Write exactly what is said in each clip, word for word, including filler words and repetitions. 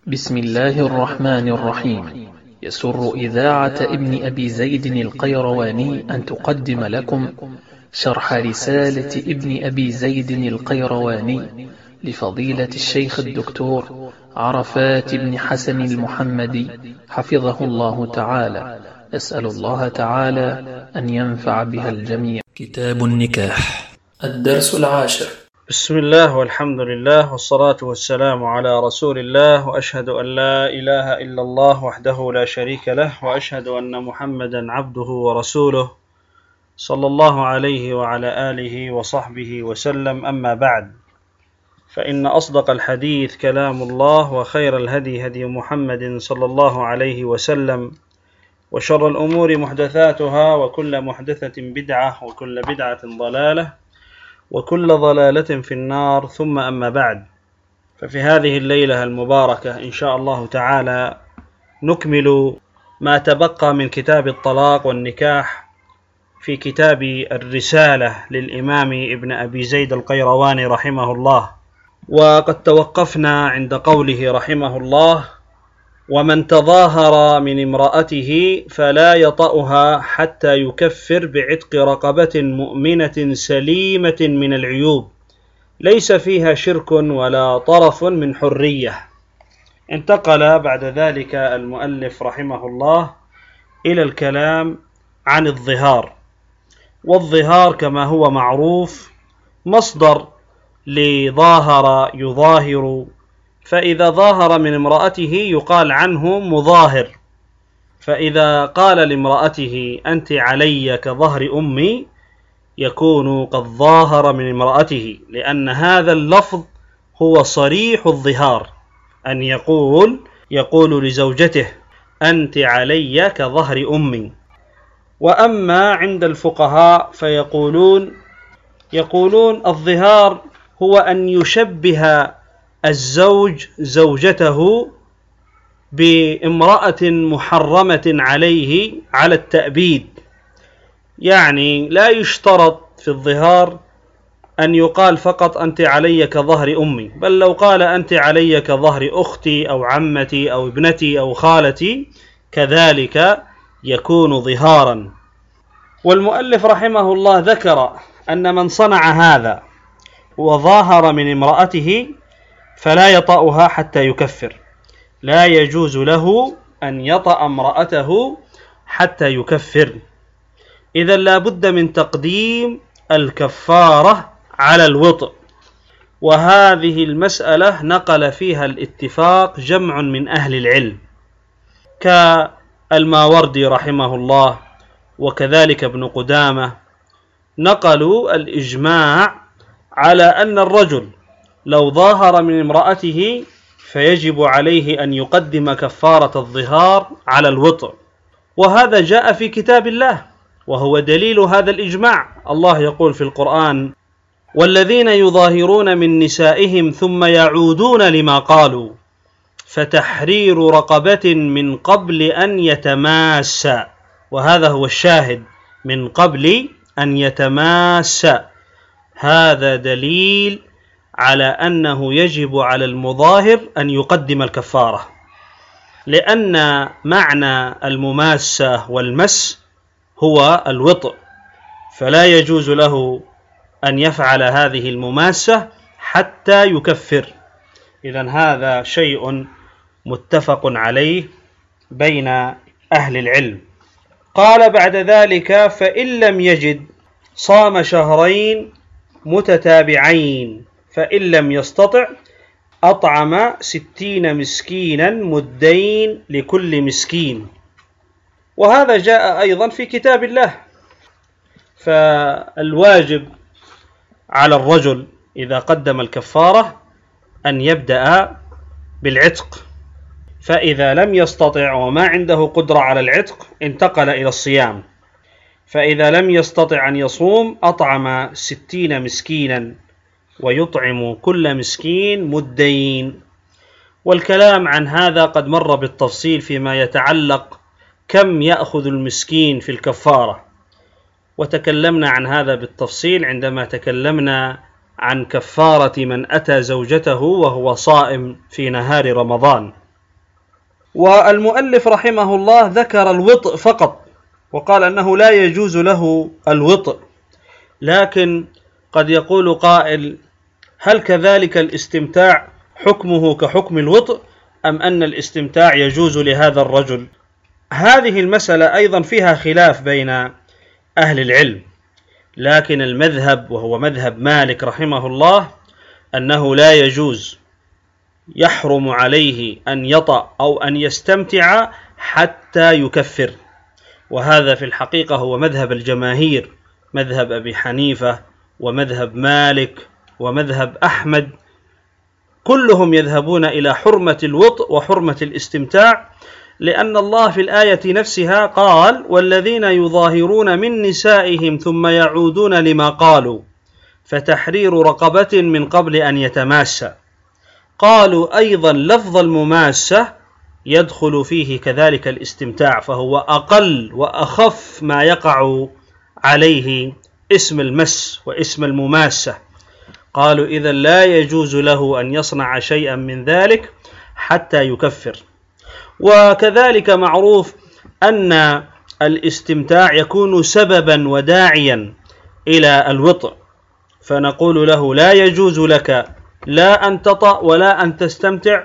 بسم الله الرحمن الرحيم. يسر إذاعة ابن أبي زيد القيرواني أن تقدم لكم شرح رسالة ابن أبي زيد القيرواني لفضيلة الشيخ الدكتور عرفات بن حسن المحمدي حفظه الله تعالى. أسأل الله تعالى أن ينفع بها الجميع. كتاب النكاح، الدرس العاشر. بسم الله والحمد لله والصلاة والسلام على رسول الله، وأشهد أن لا إله إلا الله وحده لا شريك له، وأشهد أن محمدا عبده ورسوله صلى الله عليه وعلى آله وصحبه وسلم. أما بعد، فإن أصدق الحديث كلام الله، وخير الهدي هدي محمد صلى الله عليه وسلم، وشر الأمور محدثاتها، وكل محدثة بدعة، وكل بدعة ضلالة، وكل ضلالة في النار. ثم أما بعد، ففي هذه الليلة المباركة إن شاء الله تعالى نكمل ما تبقى من كتاب الطلاق والنكاح في كتاب الرسالة للإمام ابن أبي زيد القيرواني رحمه الله. وقد توقفنا عند قوله رحمه الله: ومن تظاهر من امرأته فلا يطأها حتى يكفر بعتق رقبة مؤمنة سليمة من العيوب ليس فيها شرك ولا طرف من حرية. انتقل بعد ذلك المؤلف رحمه الله إلى الكلام عن الظهار. والظهار كما هو معروف مصدر لظاهر يظاهر، فإذا ظاهر من امرأته يقال عنه مظاهر. فإذا قال لامرأته أنت علي كظهر أمي يكون قد ظاهر من امرأته، لأن هذا اللفظ هو صريح الظهار، أن يقول يقول لزوجته أنت علي كظهر أمي. وأما عند الفقهاء فيقولون يقولون الظهار هو أن يشبه الزوج زوجته بامرأة محرمة عليه على التأبيد، يعني لا يشترط في الظهار أن يقال فقط أنت علي كظهر أمي، بل لو قال أنت علي كظهر أختي أو عمتي أو ابنتي أو خالتي كذلك يكون ظهارا. والمؤلف رحمه الله ذكر أن من صنع هذا وظاهر من امرأته فلا يطأها حتى يكفر، لا يجوز له أن يطأ امرأته حتى يكفر. إذا لا بد من تقديم الكفارة على الوطء، وهذه المسألة نقل فيها الاتفاق جمع من أهل العلم كالماوردي رحمه الله، وكذلك ابن قدامة، نقلوا الإجماع على أن الرجل لو ظاهر من امرأته فيجب عليه أن يقدم كفارة الظهار على الوطء، وهذا جاء في كتاب الله وهو دليل هذا الإجماع. الله يقول في القرآن: والذين يظاهرون من نسائهم ثم يعودون لما قالوا فتحرير رقبة من قبل أن يتماسا، وهذا هو الشاهد، من قبل أن يتماسا. هذا دليل على أنه يجب على المظاهر أن يقدم الكفارة، لأن معنى المماسة والمس هو الوطء، فلا يجوز له أن يفعل هذه المماسة حتى يكفر. إذن هذا شيء متفق عليه بين أهل العلم. قال بعد ذلك: فإن لم يجد صام شهرين متتابعين، فإن لم يستطع أطعم ستين مسكينا مدين لكل مسكين. وهذا جاء أيضا في كتاب الله. فالواجب على الرجل إذا قدم الكفارة أن يبدأ بالعتق، فإذا لم يستطع وما عنده قدرة على العتق انتقل إلى الصيام، فإذا لم يستطع أن يصوم أطعم ستين مسكينا ويطعم كل مسكين مدين. والكلام عن هذا قد مر بالتفصيل فيما يتعلق كم يأخذ المسكين في الكفارة، وتكلمنا عن هذا بالتفصيل عندما تكلمنا عن كفارة من أتى زوجته وهو صائم في نهار رمضان. والمؤلف رحمه الله ذكر الوطء فقط وقال أنه لا يجوز له الوطء، لكن قد يقول قائل: هل كذلك الاستمتاع حكمه كحكم الوطء، أم أن الاستمتاع يجوز لهذا الرجل؟ هذه المسألة أيضا فيها خلاف بين أهل العلم، لكن المذهب وهو مذهب مالك رحمه الله أنه لا يجوز، يحرم عليه أن يطأ أو أن يستمتع حتى يكفر. وهذا في الحقيقة هو مذهب الجماهير، مذهب أبي حنيفة ومذهب مالك ومذهب أحمد، كلهم يذهبون إلى حرمة الوطء وحرمة الاستمتاع، لأن الله في الآية نفسها قال: والذين يظاهرون من نسائهم ثم يعودون لما قالوا فتحرير رقبة من قبل أن يتماسا. قالوا أيضا لفظ المماسة يدخل فيه كذلك الاستمتاع، فهو أقل وأخف ما يقع عليه اسم المس واسم المماسة. قالوا إذا لا يجوز له أن يصنع شيئا من ذلك حتى يكفر. وكذلك معروف أن الاستمتاع يكون سببا وداعيا إلى الوطء، فنقول له لا يجوز لك لا أن تطأ ولا أن تستمتع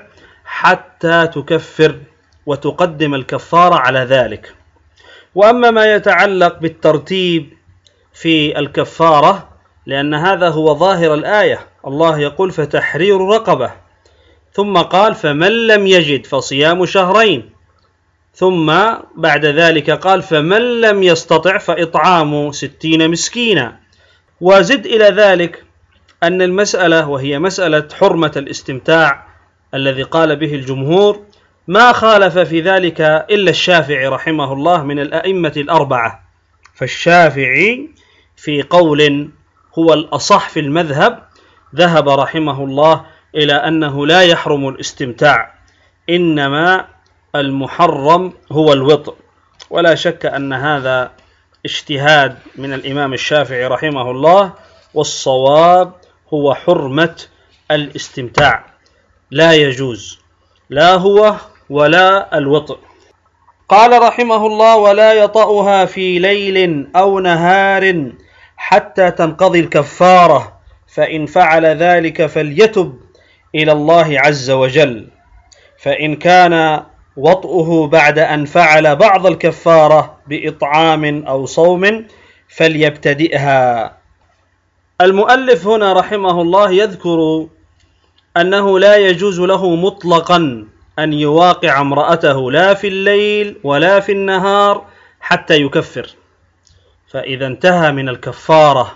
حتى تكفر وتقدم الكفارة على ذلك. وأما ما يتعلق بالترتيب في الكفارة، لأن هذا هو ظاهر الآية، الله يقول فتحرير رقبة، ثم قال فمن لم يجد فصيام شهرين، ثم بعد ذلك قال فمن لم يستطع فإطعام ستين مسكينا. وزد إلى ذلك أن المسألة وهي مسألة حرمة الاستمتاع الذي قال به الجمهور ما خالف في ذلك إلا الشافعي رحمه الله من الأئمة الأربعة، فالشافعي في قول هو الأصح في المذهب ذهب رحمه الله إلى أنه لا يحرم الاستمتاع، إنما المحرم هو الوطء. ولا شك أن هذا اجتهاد من الإمام الشافعي رحمه الله، والصواب هو حرمة الاستمتاع، لا يجوز لا هو ولا الوطء. قال رحمه الله ولا يطأها في ليل أو نهار حتى تنقضي الكفارة، فإن فعل ذلك فليتب إلى الله عز وجل، فإن كان وطئه بعد أن فعل بعض الكفارة بإطعام أو صوم فليبتدئها. المؤلف هنا رحمه الله يذكر أنه لا يجوز له مطلقا أن يواقع امرأته لا في الليل ولا في النهار حتى يكفر، فإذا انتهى من الكفارة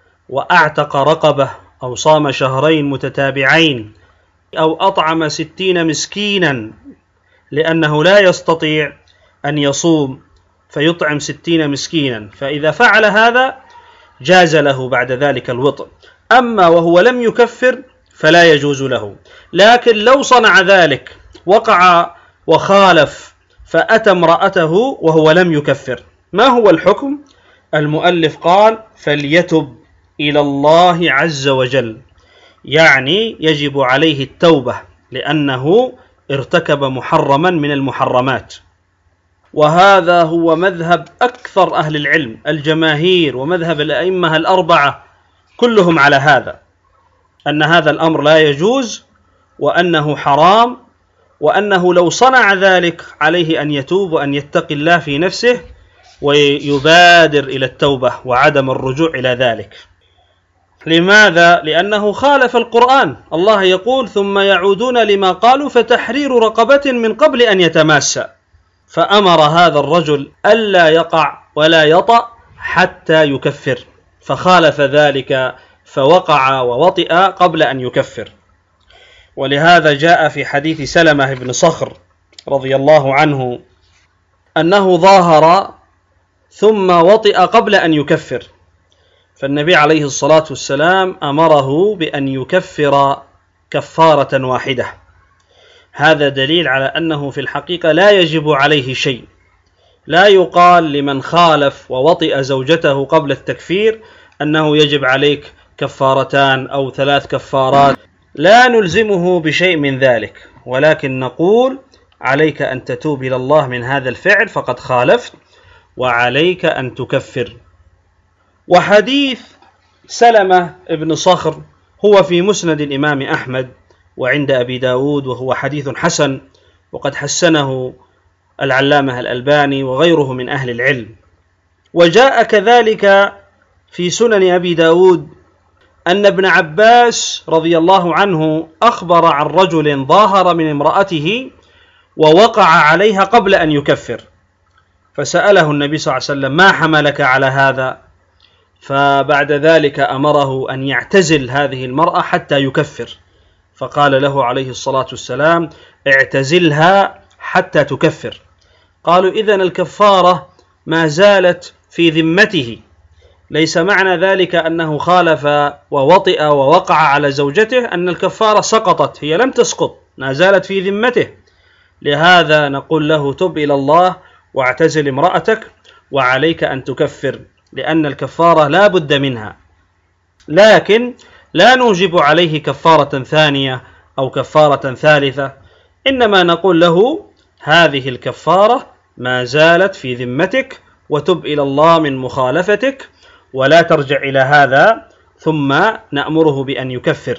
وأعتق رقبة أو صام شهرين متتابعين أو أطعم ستين مسكينا، لأنه لا يستطيع أن يصوم فيطعم ستين مسكينا، فإذا فعل هذا جاز له بعد ذلك الوطء. أما وهو لم يكفر فلا يجوز له، لكن لو صنع ذلك وقع وخالف فأتى امرأته وهو لم يكفر، ما هو الحكم؟ المؤلف قال فليتب إلى الله عز وجل، يعني يجب عليه التوبة لأنه ارتكب محرما من المحرمات. وهذا هو مذهب أكثر أهل العلم، الجماهير ومذهب الأئمة الأربعة كلهم على هذا، أن هذا الأمر لا يجوز وأنه حرام، وأنه لو صنع ذلك عليه أن يتوب وأن يتقي الله في نفسه ويبادر إلى التوبة وعدم الرجوع إلى ذلك. لماذا؟ لأنه خالف القرآن، الله يقول ثم يعودون لما قالوا فتحرير رقبة من قبل أن يتماسا، فأمر هذا الرجل ألا يقع ولا يطأ حتى يكفر، فخالف ذلك فوقع ووطئ قبل أن يكفر. ولهذا جاء في حديث سلمة بن صخر رضي الله عنه أنه ظاهر ثم وطئ قبل أن يكفر، فالنبي عليه الصلاة والسلام أمره بأن يكفر كفارة واحدة. هذا دليل على أنه في الحقيقة لا يجب عليه شيء، لا يقال لمن خالف ووطئ زوجته قبل التكفير أنه يجب عليك كفارتان أو ثلاث كفارات، لا نلزمه بشيء من ذلك، ولكن نقول عليك أن تتوب إلى الله من هذا الفعل فقد خالفت، وعليك أن تكفر. وحديث سلمة بن صخر هو في مسند الإمام أحمد وعند أبي داود، وهو حديث حسن، وقد حسنه العلامة الألباني وغيره من أهل العلم. وجاء كذلك في سنن أبي داود أن ابن عباس رضي الله عنه أخبر عن رجل ظاهر من امرأته ووقع عليها قبل أن يكفر، فسأله النبي صلى الله عليه وسلم: ما حملك على هذا؟ فبعد ذلك أمره أن يعتزل هذه المرأة حتى يكفر، فقال له عليه الصلاة والسلام: اعتزلها حتى تكفر. قالوا: إذن الكفارة ما زالت في ذمته، ليس معنى ذلك أنه خالف ووطئ ووقع على زوجته أن الكفارة سقطت، هي لم تسقط، ما زالت في ذمته. لهذا نقول له: تب إلى الله واعتزل امرأتك وعليك أن تكفر، لأن الكفارة لا بد منها، لكن لا نوجب عليه كفارة ثانية أو كفارة ثالثة، إنما نقول له: هذه الكفارة ما زالت في ذمتك، وتب إلى الله من مخالفتك ولا ترجع إلى هذا، ثم نأمره بأن يكفر.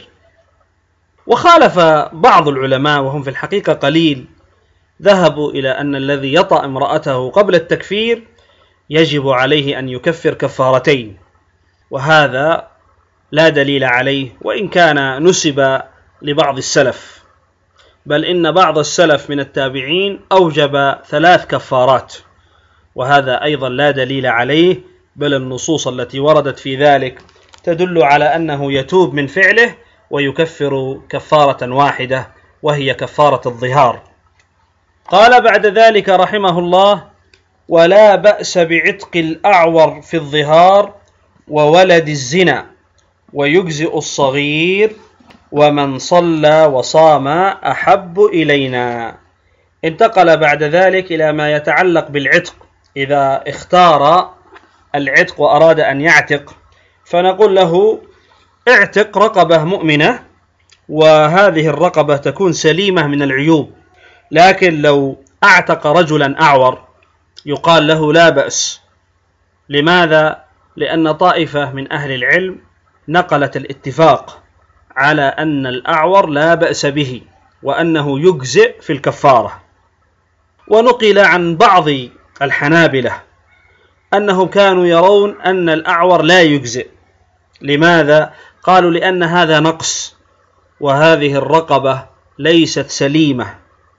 وخالف بعض العلماء وهم في الحقيقة قليل، ذهبوا إلى أن الذي يطأ امرأته قبل التكفير يجب عليه أن يكفر كفارتين، وهذا لا دليل عليه، وإن كان نسب لبعض السلف، بل إن بعض السلف من التابعين أوجب ثلاث كفارات، وهذا أيضا لا دليل عليه، بل النصوص التي وردت في ذلك تدل على أنه يتوب من فعله ويكفر كفارة واحدة، وهي كفارة الظهار. قال بعد ذلك رحمه الله: ولا بأس بعتق الأعور في الظهار وولد الزنا، ويجزئ الصغير، ومن صلى وصام أحب إلينا. انتقل بعد ذلك إلى ما يتعلق بالعتق. إذا اختار العتق وأراد أن يعتق، فنقول له: اعتق رقبة مؤمنة، وهذه الرقبة تكون سليمة من العيوب. لكن لو اعتق رجلا أعور يقال له: لا بأس. لماذا؟ لأن طائفة من أهل العلم نقلت الاتفاق على أن الأعور لا بأس به، وأنه يجزئ في الكفارة. ونقل عن بعض الحنابلة أنهم كانوا يرون أن الأعور لا يجزئ. لماذا؟ قالوا: لأن هذا نقص، وهذه الرقبة ليست سليمة.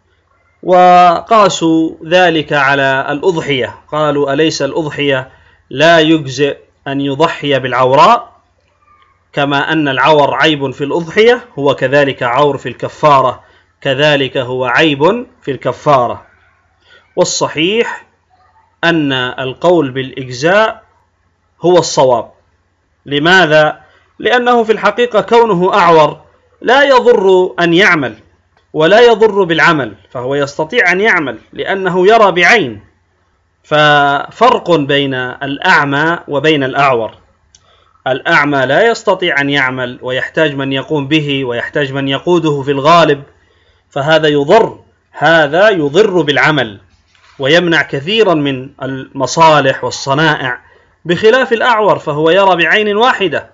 وقاسوا ذلك على الأضحية، قالوا: أليس الأضحية لا يجزئ أن يضحي بالعوراء؟ كما أن العور عيب في الأضحية، هو كذلك عور في الكفارة، كذلك هو عيب في الكفارة. والصحيح أن القول بالإجزاء هو الصواب. لماذا؟ لأنه في الحقيقة كونه أعور لا يضر أن يعمل، ولا يضر بالعمل، فهو يستطيع أن يعمل لأنه يرى بعين. ففرق بين الأعمى وبين الأعور. الأعمى لا يستطيع أن يعمل، ويحتاج من يقوم به، ويحتاج من يقوده في الغالب، فهذا يضر، هذا يضر بالعمل ويمنع كثيرا من المصالح والصنائع، بخلاف الأعور فهو يرى بعين واحدة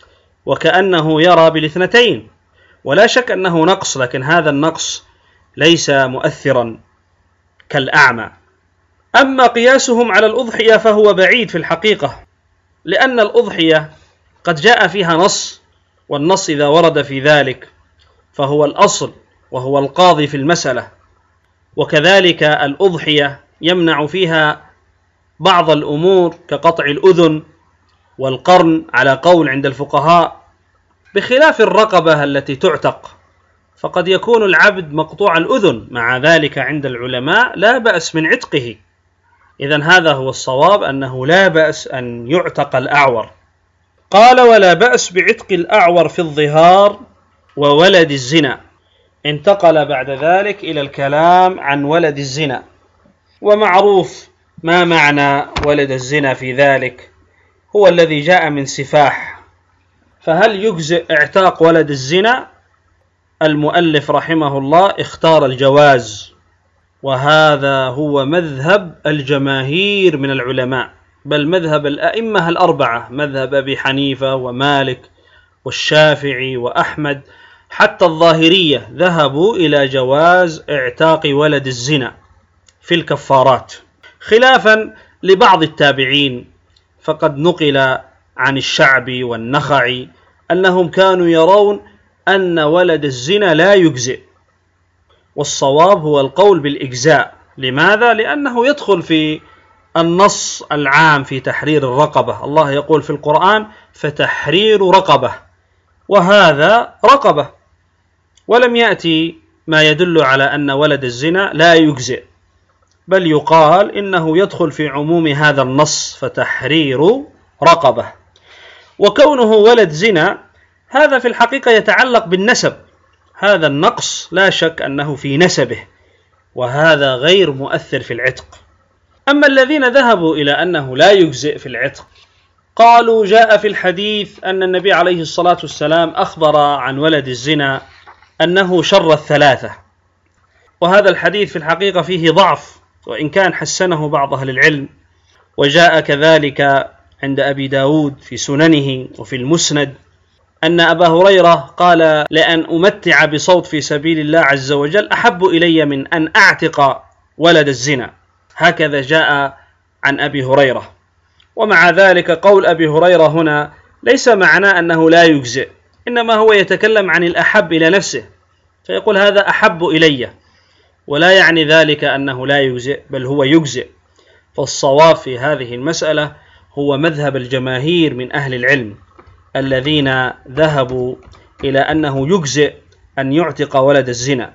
وكأنه يرى بالاثنتين. ولا شك أنه نقص، لكن هذا النقص ليس مؤثرا كالأعمى. أما قياسهم على الأضحية فهو بعيد في الحقيقة، لأن الأضحية قد جاء فيها نص، والنص إذا ورد في ذلك فهو الأصل وهو القاضي في المسألة. وكذلك الأضحية يمنع فيها بعض الأمور كقطع الأذن والقرن على قول عند الفقهاء، بخلاف الرقبة التي تعتق، فقد يكون العبد مقطوع الأذن، مع ذلك عند العلماء لا بأس من عتقه. إذن هذا هو الصواب، أنه لا بأس أن يعتق الأعور. قال: ولا بأس بعتق الأعور في الظهار وولد الزنا. انتقل بعد ذلك إلى الكلام عن ولد الزنا. ومعروف ما معنى ولد الزنا في ذلك، هو الذي جاء من سفاح. فهل يجزئ اعتاق ولد الزنا؟ المؤلف رحمه الله اختار الجواز، وهذا هو مذهب الجماهير من العلماء، بل مذهب الأئمة الأربعة، مذهب أبي حنيفة ومالك والشافعي وأحمد، حتى الظاهرية ذهبوا إلى جواز اعتاق ولد الزنا في الكفارات، خلافا لبعض التابعين، فقد نقل عن الشعبي والنخعي أنهم كانوا يرون أن ولد الزنا لا يجزئ، والصواب هو القول بالإجزاء. لماذا؟ لأنه يدخل في النص العام في تحرير الرقبة، الله يقول في القرآن فتحرير رقبة، وهذا رقبة، ولم يأتي ما يدل على أن ولد الزنا لا يجزئ، بل يقال إنه يدخل في عموم هذا النص فتحرير رقبة. وكونه ولد زنا هذا في الحقيقة يتعلق بالنسب، هذا النقص لا شك أنه في نسبه، وهذا غير مؤثر في العتق. أما الذين ذهبوا إلى أنه لا يجزئ في العتق قالوا جاء في الحديث أن النبي عليه الصلاة والسلام أخبر عن ولد الزنا أنه شر الثلاثة، وهذا الحديث في الحقيقة فيه ضعف، وإن كان حسنه بعض أهل العلم. وجاء كذلك عند أبي داود في سننه وفي المسند أن أبا هريرة قال لأن أمتع بصوت في سبيل الله عز وجل أحب إلي من أن أعتق ولد الزنا، هكذا جاء عن أبي هريرة. ومع ذلك قول أبي هريرة هنا ليس معناه أنه لا يجزئ، إنما هو يتكلم عن الأحب إلى نفسه، فيقول هذا أحب إلي، ولا يعني ذلك أنه لا يجزئ، بل هو يجزئ. فالصواب في هذه المسألة هو مذهب الجماهير من أهل العلم الذين ذهبوا إلى أنه يجزئ أن يعتق ولد الزنا.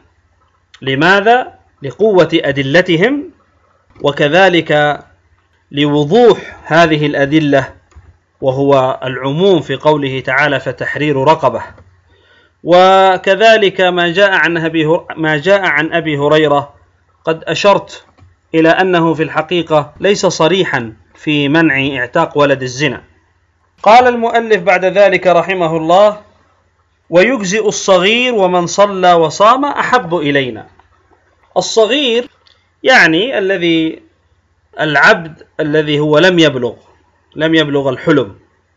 لماذا؟ لقوة أدلتهم، وكذلك لوضوح هذه الأدلة، وهو العموم في قوله تعالى فتحرير رقبة، وكذلك ما جاء عن أبي ما جاء عن أبي هريرة قد أشرت إلى أنه في الحقيقة ليس صريحا في منع اعتاق ولد الزنا. قال المؤلف بعد ذلك رحمه الله: ويجزئ الصغير ومن صلى وصام أحب إلينا. الصغير يعني الذي العبد الذي هو لم يبلغ لم يبلغ الحلم،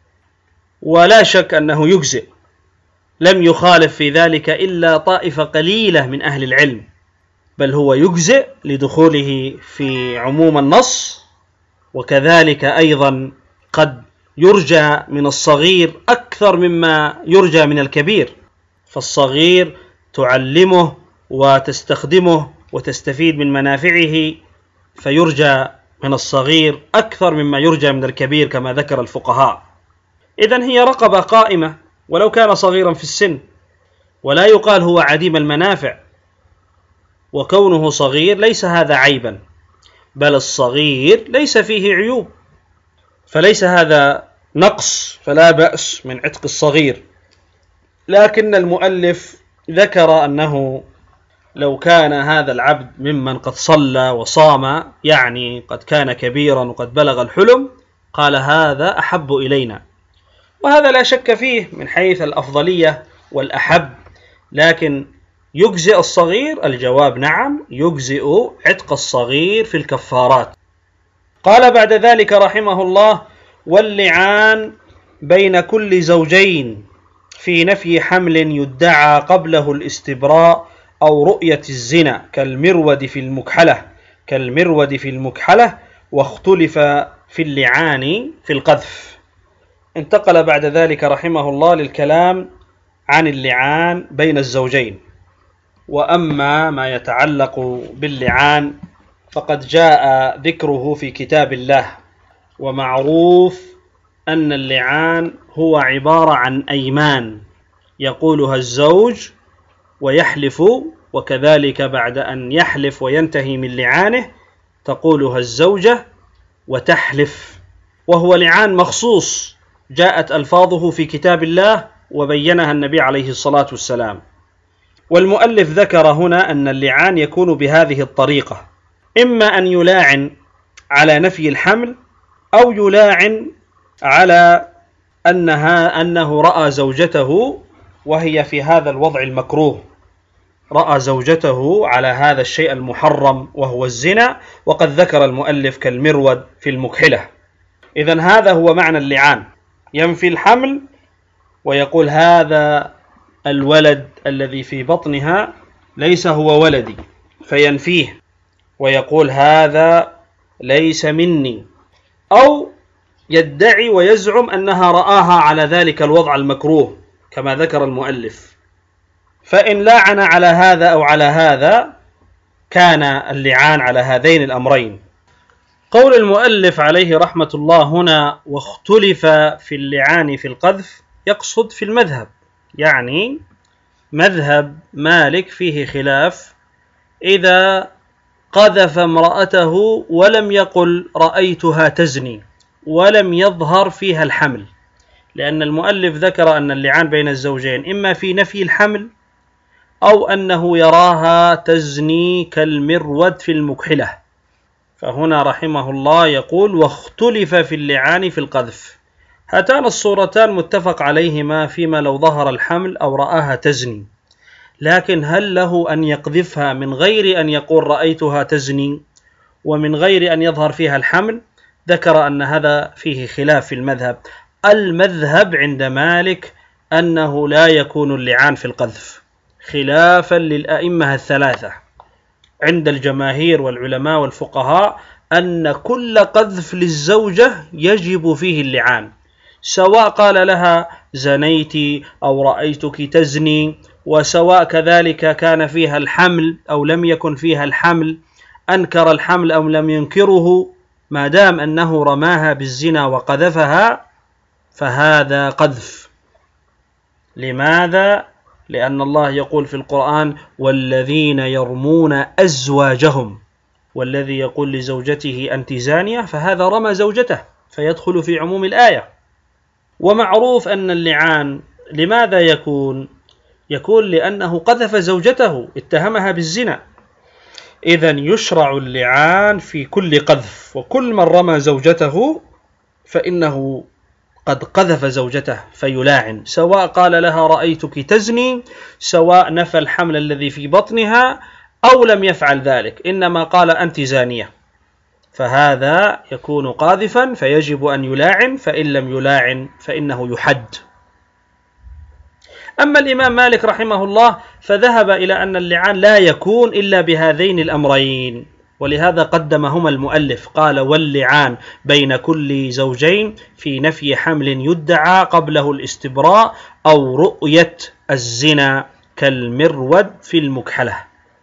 ولا شك أنه يجزئ، لم يخالف في ذلك إلا طائفة قليلة من أهل العلم، بل هو يجزئ لدخوله في عموم النص. وكذلك أيضا قد يرجى من الصغير أكثر مما يرجى من الكبير، فالصغير تعلمه وتستخدمه وتستفيد من منافعه، فيرجى من الصغير أكثر مما يرجى من الكبير كما ذكر الفقهاء. إذن هي رقبة قائمة ولو كان صغيرا في السن، ولا يقال هو عديم المنافع، وكونه صغير ليس هذا عيبا، بل الصغير ليس فيه عيوب، فليس هذا نقص، فلا بأس من عتق الصغير. لكن المؤلف ذكر أنه لو كان هذا العبد ممن قد صلى وصام، يعني قد كان كبيرا وقد بلغ الحلم، قال هذا أحب إلينا، وهذا لا شك فيه من حيث الأفضلية والأحب. لكن يجزئ الصغير؟ الجواب نعم، يجزئ عتق الصغير في الكفارات. قال بعد ذلك رحمه الله: واللعان بين كل زوجين في نفي حمل يدعى قبله الاستبراء أو رؤية الزنا كالمرود في المكحلة كالمرود في المكحلة واختلف في اللعان في القذف. انتقل بعد ذلك رحمه الله للكلام عن اللعان بين الزوجين. وأما ما يتعلق باللعان فقد جاء ذكره في كتاب الله، ومعروف أن اللعان هو عبارة عن أيمان يقولها الزوج ويحلف، وكذلك بعد أن يحلف وينتهي من لعانه تقولها الزوجة وتحلف، وهو لعان مخصوص جاءت ألفاظه في كتاب الله وبينها النبي عليه الصلاة والسلام. والمؤلف ذكر هنا أن اللعان يكون بهذه الطريقة: إما أن يلاعن على نفي الحمل، أو يلاعن على أنها أنه رأى زوجته وهي في هذا الوضع المكروه، رأى زوجته على هذا الشيء المحرم وهو الزنا، وقد ذكر المؤلف كالمرود في المكحلة. إذن هذا هو معنى اللعان، ينفي الحمل ويقول هذا الولد الذي في بطنها ليس هو ولدي، فينفيه ويقول هذا ليس مني، أو يدعي ويزعم أنها رآها على ذلك الوضع المكروه كما ذكر المؤلف. فإن لاعن على هذا أو على هذا كان اللعان على هذين الأمرين. قول المؤلف عليه رحمة الله هنا واختلف في اللعان في القذف، يقصد في المذهب، يعني مذهب مالك فيه خلاف إذا قذف امرأته ولم يقل رأيتها تزني ولم يظهر فيها الحمل، لأن المؤلف ذكر أن اللعان بين الزوجين إما في نفي الحمل أو أنه يراها تزني كالمرود في المكحلة. فهنا رحمه الله يقول واختلف في اللعان في القذف. هاتان الصورتان متفق عليهما فيما لو ظهر الحمل أو رآها تزني، لكن هل له أن يقذفها من غير أن يقول رأيتها تزني ومن غير أن يظهر فيها الحمل؟ ذكر أن هذا فيه خلاف في المذهب. المذهب عند مالك أنه لا يكون اللعان في القذف، خلافا للأئمة الثلاثة. عند الجماهير والعلماء والفقهاء أن كل قذف للزوجة يجب فيه اللعان، سواء قال لها زنيت أو رأيتك تزني، وسواء كذلك كان فيها الحمل أو لم يكن فيها الحمل، أنكر الحمل أو لم ينكره، ما دام أنه رماها بالزنا وقذفها فهذا قذف. لماذا؟ لأن الله يقول في القرآن والذين يرمون أزواجهم، والذي يقول لزوجته أنت زانية فهذا رمى زوجته فيدخل في عموم الآية. ومعروف أن اللعان لماذا يكون؟ يكون لأنه قذف زوجته، اتهمها بالزنا. إذن يشرع اللعان في كل قذف، وكل من رمى زوجته فإنه قد قذف زوجته فيلاعن، سواء قال لها رأيتك تزني، سواء نفى الحمل الذي في بطنها أو لم يفعل ذلك، إنما قال أنت زانية، فهذا يكون قاذفا فيجب أن يلاعن، فإن لم يلاعن فإنه يحد. أما الإمام مالك رحمه الله فذهب إلى أن اللعان لا يكون إلا بهذين الأمرين، ولهذا قدمهما المؤلف، قال واللعان بين كل زوجين في نفي حمل يدعى قبله الاستبراء أو رؤية الزنا كالمرود في المكحلة.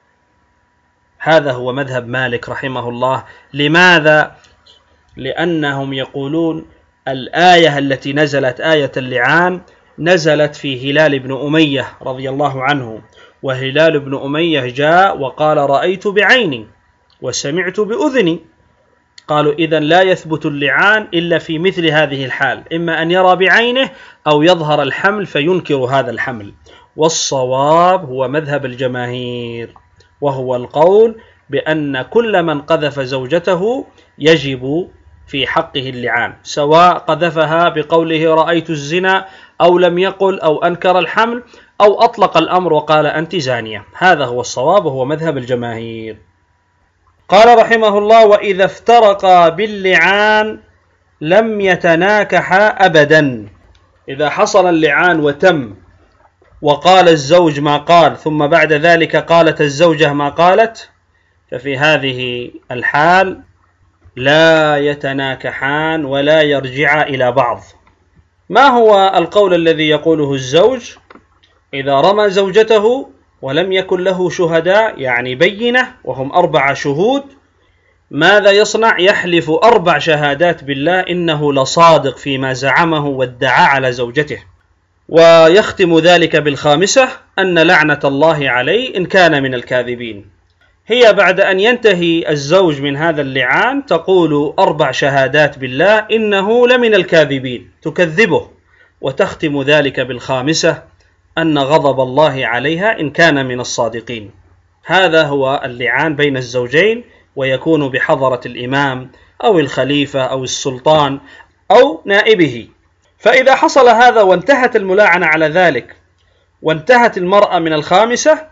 هذا هو مذهب مالك رحمه الله. لماذا؟ لأنهم يقولون الآية التي نزلت آية اللعان نزلت في هلال بن أمية رضي الله عنه، وهلال بن أمية جاء وقال رأيت بعيني وسمعت بأذني. قالوا إذن لا يثبت اللعان إلا في مثل هذه الحال، إما أن يرى بعينه أو يظهر الحمل فينكر هذا الحمل. والصواب هو مذهب الجماهير، وهو القول بأن كل من قذف زوجته يجب في حقه اللعان، سواء قذفها بقوله رأيت الزنا أو لم يقل أو أنكر الحمل أو أطلق الأمر وقال أنت زانية. هذا هو الصواب وهو مذهب الجماهير. قال رحمه الله وإذا افترقا باللعان لم يتناكحا أبدا. إذا حصل اللعان وتم وقال الزوج ما قال ثم بعد ذلك قالت الزوجة ما قالت، ففي هذه الحال لا يتناكحان ولا يرجعا إلى بعض. ما هو القول الذي يقوله الزوج؟ إذا رمى زوجته ولم يكن له شهداء يعني بينة وهم أربع شهود، ماذا يصنع؟ يحلف أربع شهادات بالله إنه لصادق فيما زعمه وادعى على زوجته، ويختم ذلك بالخامسة أن لعنة الله عليه إن كان من الكاذبين. هي بعد أن ينتهي الزوج من هذا اللعان تقول أربع شهادات بالله إنه لمن الكاذبين، تكذبه، وتختم ذلك بالخامسة أن غضب الله عليها إن كان من الصادقين. هذا هو اللعان بين الزوجين، ويكون بحضرة الإمام أو الخليفة أو السلطان أو نائبه. فإذا حصل هذا وانتهت الملاعنة على ذلك وانتهت المرأة من الخامسة،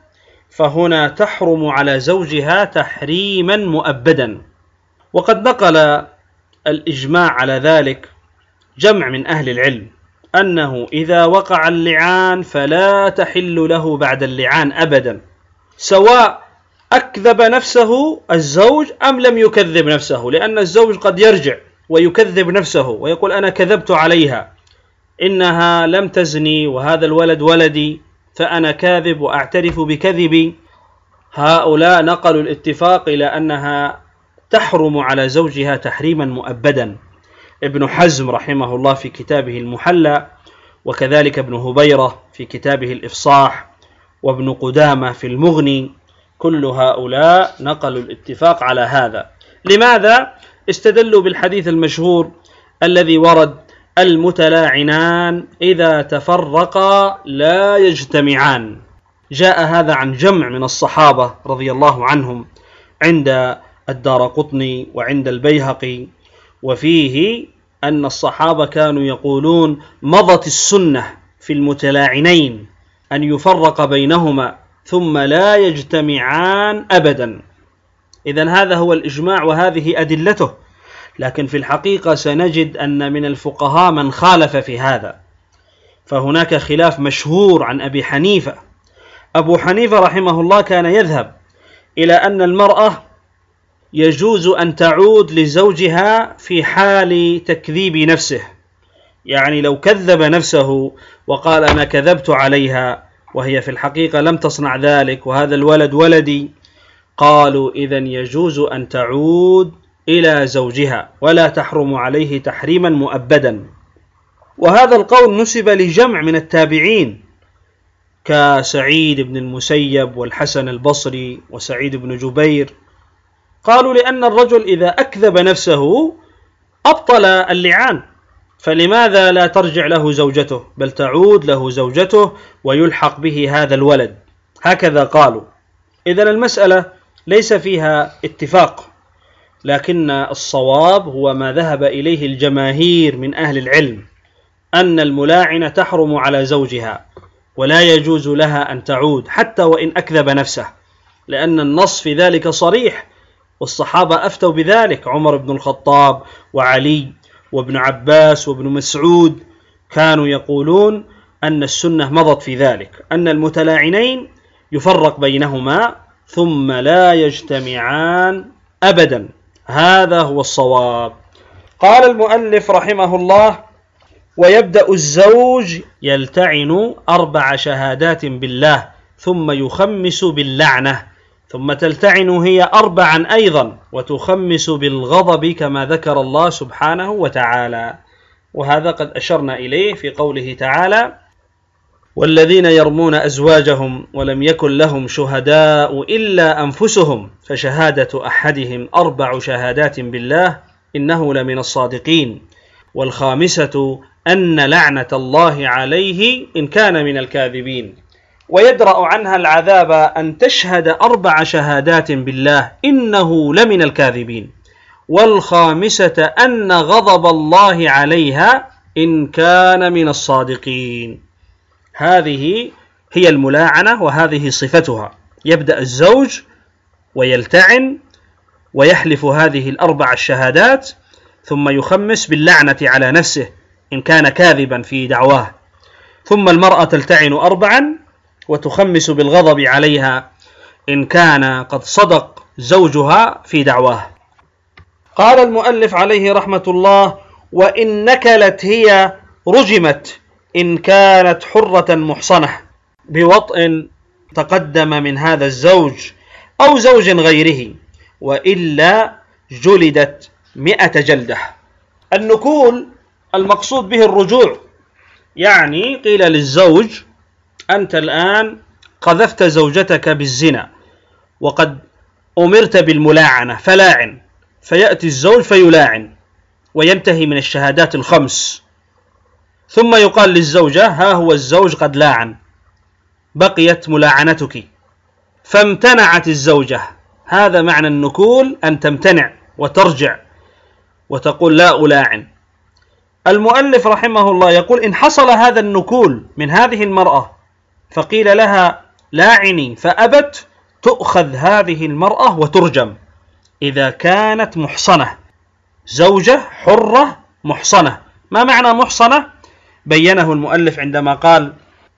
فهنا تحرم على زوجها تحريما مؤبدا. وقد نقل الإجماع على ذلك جمع من أهل العلم أنه إذا وقع اللعان فلا تحل له بعد اللعان أبدا، سواء أكذب نفسه الزوج أم لم يكذب نفسه، لأن الزوج قد يرجع ويكذب نفسه ويقول أنا كذبت عليها، إنها لم تزني وهذا الولد ولدي فأنا كاذب وأعترف بكذبي. هؤلاء نقلوا الاتفاق إلى أنها تحرم على زوجها تحريما مؤبدا. ابن حزم رحمه الله في كتابه المحلى، وكذلك ابن هبيرة في كتابه الإفصاح، وابن قدامة في المغني، كل هؤلاء نقلوا الاتفاق على هذا. لماذا؟ استدلوا بالحديث المشهور الذي ورد: المتلاعنان إذا تفرقا لا يجتمعان. جاء هذا عن جمع من الصحابة رضي الله عنهم عند الدارقطني وعند البيهقي، وفيه أن الصحابة كانوا يقولون: مضت السنة في المتلاعنين أن يفرق بينهما ثم لا يجتمعان أبدا. إذن هذا هو الإجماع وهذه أدلته، لكن في الحقيقة سنجد أن من الفقهاء من خالف في هذا، فهناك خلاف مشهور عن أبي حنيفة. أبو حنيفة رحمه الله كان يذهب إلى أن المرأة يجوز أن تعود لزوجها في حال تكذيب نفسه، يعني لو كذب نفسه وقال أنا كذبت عليها وهي في الحقيقة لم تصنع ذلك وهذا الولد ولدي، قالوا إذن يجوز أن تعود إلى زوجها ولا تحرم عليه تحريما مؤبدا. وهذا القول نسب لجمع من التابعين كسعيد بن المسيب والحسن البصري وسعيد بن جبير، قالوا لأن الرجل إذا أكذب نفسه أبطل اللعان، فلماذا لا ترجع له زوجته بل تعود له زوجته ويلحق به هذا الولد، هكذا قالوا. إذن المسألة ليس فيها اتفاق، لكن الصواب هو ما ذهب إليه الجماهير من أهل العلم، أن الملاعنة تحرم على زوجها ولا يجوز لها أن تعود حتى وإن أكذب نفسه، لأن النص في ذلك صريح، والصحابة أفتوا بذلك، عمر بن الخطاب وعلي وابن عباس وابن مسعود كانوا يقولون أن السنة مضت في ذلك، أن المتلاعنين يفرق بينهما ثم لا يجتمعان أبدا، هذا هو الصواب. قال المؤلف رحمه الله: ويبدأ الزوج يلتعن أربع شهادات بالله ثم يخمس باللعنة، ثم تلتعن هي أربعا أيضا وتخمس بالغضب كما ذكر الله سبحانه وتعالى، وهذا قد أشرنا إليه في قوله تعالى: والذين يرمون أزواجهم ولم يكن لهم شهداء إلا أنفسهم فشهادة أحدهم أربع شهادات بالله إنه لمن الصادقين، والخامسة أن لعنة الله عليه إن كان من الكاذبين، ويدرأ عنها العذاب أن تشهد أربع شهادات بالله إنه لمن الكاذبين، والخامسة أن غضب الله عليها إن كان من الصادقين. هذه هي الملاعنة وهذه صفتها. يبدأ الزوج ويلتعن ويحلف هذه الأربع الشهادات ثم يخمس باللعنة على نفسه إن كان كاذبا في دعواه، ثم المرأة تلتعن أربعا وتخمس بالغضب عليها إن كان قد صدق زوجها في دعواه. قال المؤلف عليه رحمة الله: وإن نكلت هي رجمت إن كانت حرة محصنة بوطء تقدم من هذا الزوج أو زوج غيره، وإلا جلدت مئة جلدة. النكول المقصود به الرجوع، يعني قيل للزوج: أنت الآن قذفت زوجتك بالزنا وقد أمرت بالملاعنة فلاعن، فيأتي الزوج فيلاعن وينتهي من الشهادات الخمس، ثم يقال للزوجة: ها هو الزوج قد لاعن، بقيت ملاعنتك، فامتنعت الزوجة. هذا معنى النكول، أن تمتنع وترجع وتقول لا ألاعن. المؤلف رحمه الله يقول: إن حصل هذا النكول من هذه المرأة فقيل لها: لاعني فأبت، تؤخذ هذه المرأة وترجم إذا كانت محصنة، زوجة حرة محصنة. ما معنى محصنة؟ بينه المؤلف عندما قال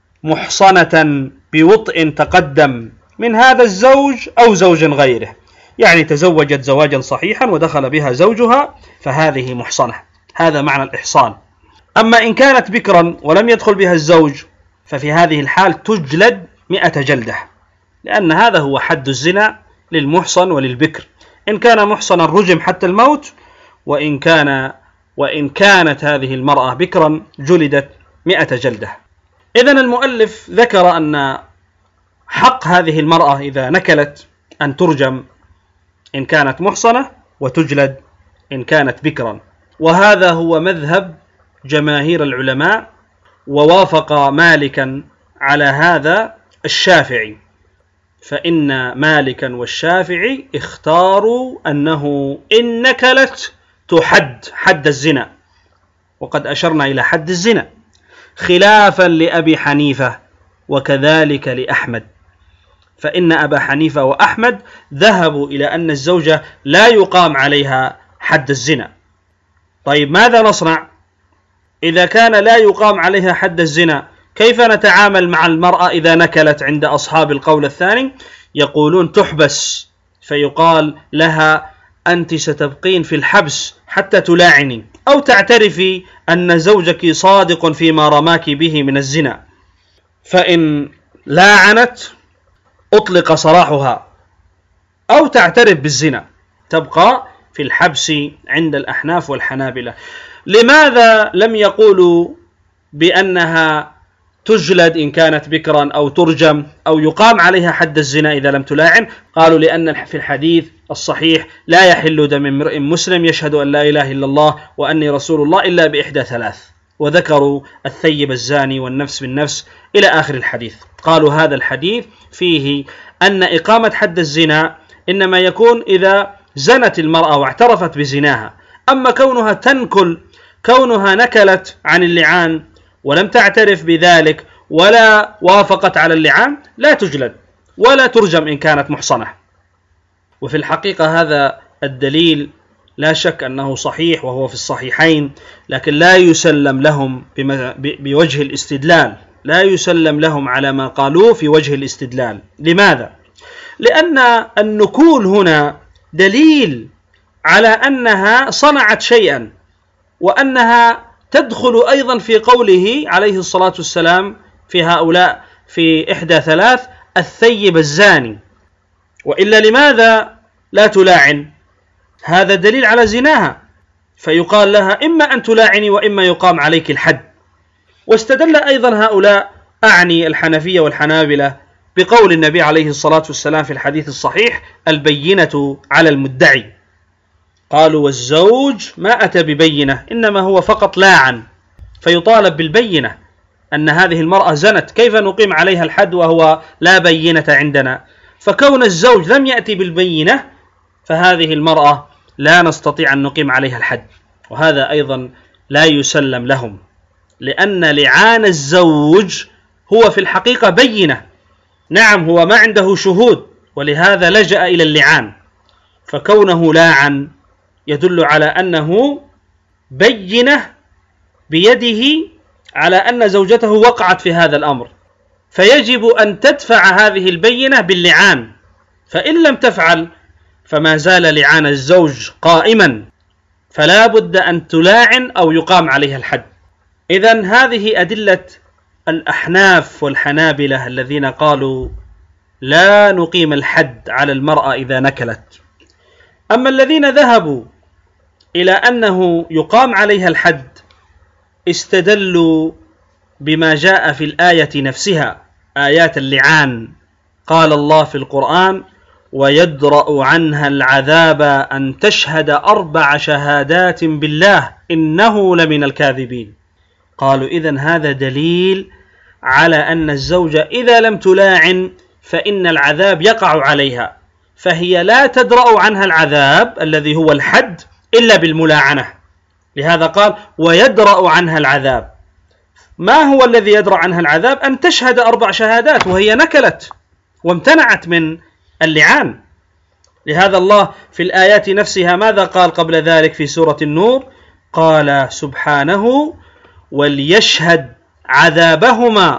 محصنة بوطء تقدم من هذا الزوج أو زوج غيره، يعني تزوجت زواجا صحيحا ودخل بها زوجها فهذه محصنة، هذا معنى الإحصان. أما إن كانت بكرا ولم يدخل بها الزوج ففي هذه الحال تجلد مئة جلدة، لأن هذا هو حد الزنا للمحصن وللبكر. إن كان محصنا رجم حتى الموت، وإن كان وإن كانت هذه المرأة بكرا جلدت مئة جلدة. إذن المؤلف ذكر أن حق هذه المرأة إذا نكلت أن ترجم إن كانت محصنة وتجلد إن كانت بكرا، وهذا هو مذهب جماهير العلماء، ووافق مالكا على هذا الشافعي، فإن مالكا والشافعي اختاروا أنه إن نكلت تحد حد الزنا، وقد أشرنا إلى حد الزنا، خلافا لأبي حنيفة وكذلك لأحمد، فإن أبا حنيفة وأحمد ذهبوا إلى أن الزوجة لا يقام عليها حد الزنا. طيب ماذا نصنع إذا كان لا يقام عليها حد الزنا؟ كيف نتعامل مع المرأة إذا نكلت عند أصحاب القول الثاني؟ يقولون تحبس، فيقال لها أنت ستبقين في الحبس حتى تلاعني أو تعترفي أن زوجك صادق فيما رماك به من الزنا، فإن لاعنت أطلق سراحها، أو تعترف بالزنا، تبقى في الحبس عند الأحناف والحنابلة. لماذا لم يقولوا بأنها تجلد إن كانت بكرا أو ترجم أو يقام عليها حد الزنا إذا لم تلاعن؟ قالوا لأن في الحديث الصحيح لا يحل دم امرئ مسلم يشهد أن لا إله إلا الله وأني رسول الله إلا بإحدى ثلاث، وذكروا الثيب الزاني والنفس بالنفس إلى آخر الحديث. قالوا هذا الحديث فيه أن إقامة حد الزنا إنما يكون إذا زنت المرأة واعترفت بزناها، أما كونها تنكل، كونها نكلت عن اللعان ولم تعترف بذلك ولا وافقت على اللعان لا تجلد ولا ترجم إن كانت محصنة. وفي الحقيقة هذا الدليل لا شك أنه صحيح وهو في الصحيحين، لكن لا يسلم لهم بوجه الاستدلال، لا يسلم لهم على ما قالوه في وجه الاستدلال. لماذا؟ لأن النكول هنا دليل على أنها صنعت شيئا، وأنها تدخل أيضا في قوله عليه الصلاة والسلام في هؤلاء في إحدى ثلاث الثيب الزاني. وإلا لماذا لا تلاعن؟ هذا دليل على زناها، فيقال لها إما أن تلاعني وإما يقام عليك الحد. واستدل أيضا هؤلاء، أعني الحنفية والحنابلة، بقول النبي عليه الصلاة والسلام في الحديث الصحيح البينة على المدعي. قالوا والزوج ما أتى ببينة، إنما هو فقط لاعن، فيطالب بالبينة أن هذه المرأة زنت، كيف نقيم عليها الحد وهو لا بينة عندنا؟ فكون الزوج لم يأتي بالبينة فهذه المرأة لا نستطيع أن نقيم عليها الحد، وهذا أيضا لا يسلم لهم، لأن لعان الزوج هو في الحقيقة بينة. نعم هو ما عنده شهود ولهذا لجأ إلى اللعان، فكونه لاعن يدل على أنه بينة بيده على أن زوجته وقعت في هذا الأمر، فيجب أن تدفع هذه البينة باللعان، فإن لم تفعل فما زال لعان الزوج قائما، فلا بد أن تلاعن أو يقام عليها الحد. إذن هذه أدلة الأحناف والحنابلة الذين قالوا لا نقيم الحد على المرأة إذا نكلت. أما الذين ذهبوا إلى أنه يقام عليها الحد استدلوا بما جاء في الآية نفسها، آيات اللعان. قال الله في القرآن ويدرأ عنها العذاب أن تشهد أربع شهادات بالله إنه لمن الكاذبين. قالوا إذن هذا دليل على أن الزوجة إذا لم تلاعن فإن العذاب يقع عليها، فهي لا تدرأ عنها العذاب الذي هو الحد إلا بالملاعنة. لهذا قال ويدرأ عنها العذاب. ما هو الذي يدرأ عنها العذاب؟ أن تشهد أربع شهادات وهي نكلت، وامتنعت من اللعان. لهذا الله في الآيات نفسها ماذا قال قبل ذلك في سورة النور؟ قال سبحانه: وليشهد عذابهما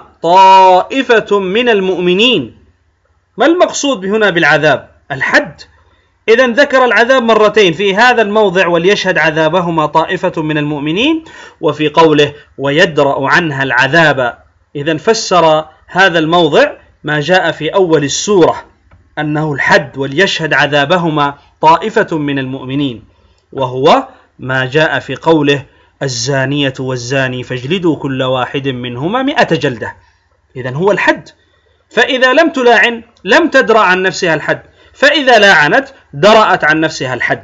طائفة من المؤمنين. ما المقصود هنا بالعذاب؟ الحد. إذن ذكر العذاب مرتين في هذا الموضع: وليشهد عذابهما طائفة من المؤمنين، وفي قوله: ويدرأ عنها العذاب. إذن فسر هذا الموضع ما جاء في أول السورة أنه الحد، وليشهد عذابهما طائفة من المؤمنين، وهو ما جاء في قوله: الزانية والزاني فاجلدوا كل واحد منهما مئة جلدة. إذن هو الحد. فإذا لم تلاعن لم تدرأ عن نفسها الحد، فإذا لاعنت درأت عن نفسها الحد.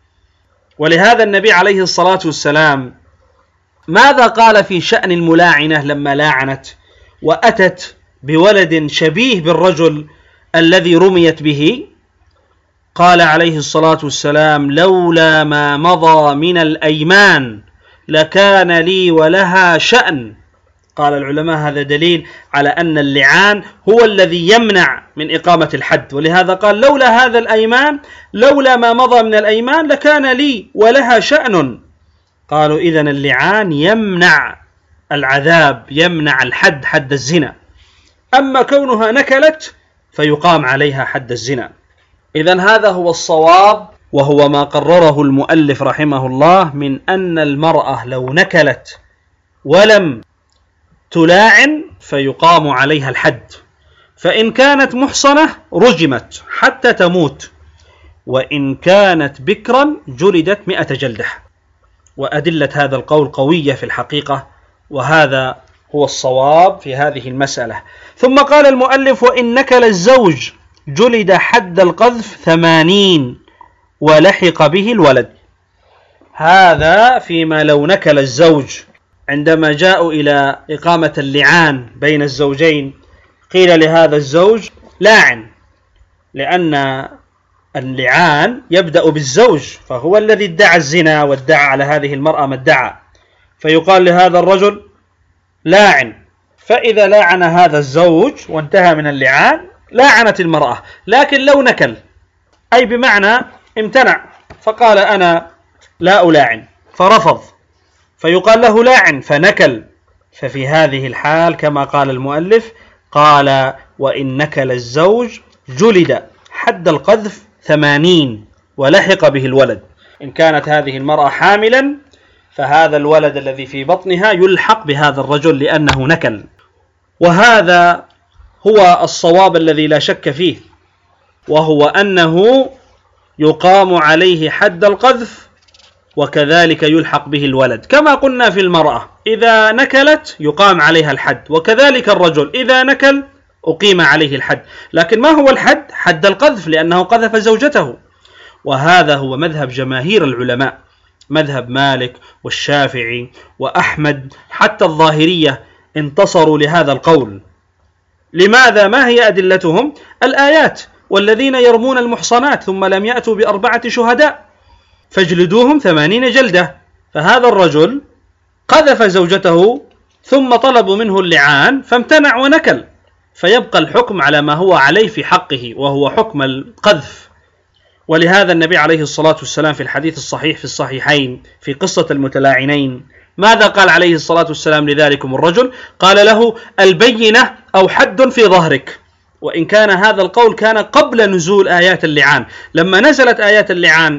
ولهذا النبي عليه الصلاة والسلام ماذا قال في شأن الملاعنة لما لاعنت وأتت بولد شبيه بالرجل الذي رميت به؟ قال عليه الصلاة والسلام: لولا ما مضى من الأيمان لكان لي ولها شأن. قال العلماء هذا دليل على أن اللعان هو الذي يمنع من إقامة الحد، ولهذا قال: لولا هذا الأيمان، لولا ما مضى من الأيمان لكان لي ولها شأن. قالوا إذن اللعان يمنع العذاب، يمنع الحد، حد الزنا. أما كونها نكلت فيقام عليها حد الزنا. إذن هذا هو الصواب، وهو ما قرره المؤلف رحمه الله، من أن المرأة لو نكلت ولم تلاعن فيقام عليها الحد، فإن كانت محصنة رجمت حتى تموت، وإن كانت بكرا جلدت مئة جلدة. وأدلة هذا القول قوية في الحقيقة، وهذا هو الصواب في هذه المسألة. ثم قال المؤلف: وإن نكل الزوج جلد حد القذف ثمانين ولحق به الولد. هذا فيما لو نكل الزوج. عندما جاءوا إلى إقامة اللعان بين الزوجين قيل لهذا الزوج: لاعن، لأن اللعان يبدأ بالزوج، فهو الذي ادعى الزنا وادعى على هذه المرأة ما ادعى، فيقال لهذا الرجل: لاعن. فإذا لاعن هذا الزوج وانتهى من اللعان لاعنت المرأة. لكن لو نكل، أي بمعنى امتنع فقال: أنا لا ألاعن، فرفض، فيقال له لاعن فنكل، ففي هذه الحال كما قال المؤلف قال: وإن نكل الزوج جلد حد القذف ثمانين ولحق به الولد. إن كانت هذه المرأة حاملا فهذا الولد الذي في بطنها يلحق بهذا الرجل لأنه نكل. وهذا هو الصواب الذي لا شك فيه، وهو أنه يقام عليه حد القذف وكذلك يلحق به الولد، كما قلنا في المرأة إذا نكلت يقام عليها الحد، وكذلك الرجل إذا نكل أقيم عليه الحد. لكن ما هو الحد؟ حد القذف، لأنه قذف زوجته. وهذا هو مذهب جماهير العلماء، مذهب مالك والشافعي وأحمد، حتى الظاهرية انتصروا لهذا القول. لماذا؟ ما هي أدلتهم؟ الآيات: والذين يرمون المحصنات ثم لم يأتوا بأربعة شهداء فاجلدوهم ثمانين جلدة. فهذا الرجل قذف زوجته ثم طلبوا منه اللعان فامتنع ونكل، فيبقى الحكم على ما هو عليه في حقه، وهو حكم القذف. ولهذا النبي عليه الصلاة والسلام في الحديث الصحيح في الصحيحين في قصة المتلاعنين ماذا قال عليه الصلاة والسلام لذلكم الرجل؟ قال له: البينة أو حد في ظهرك. وإن كان هذا القول كان قبل نزول آيات اللعان. لما نزلت آيات اللعان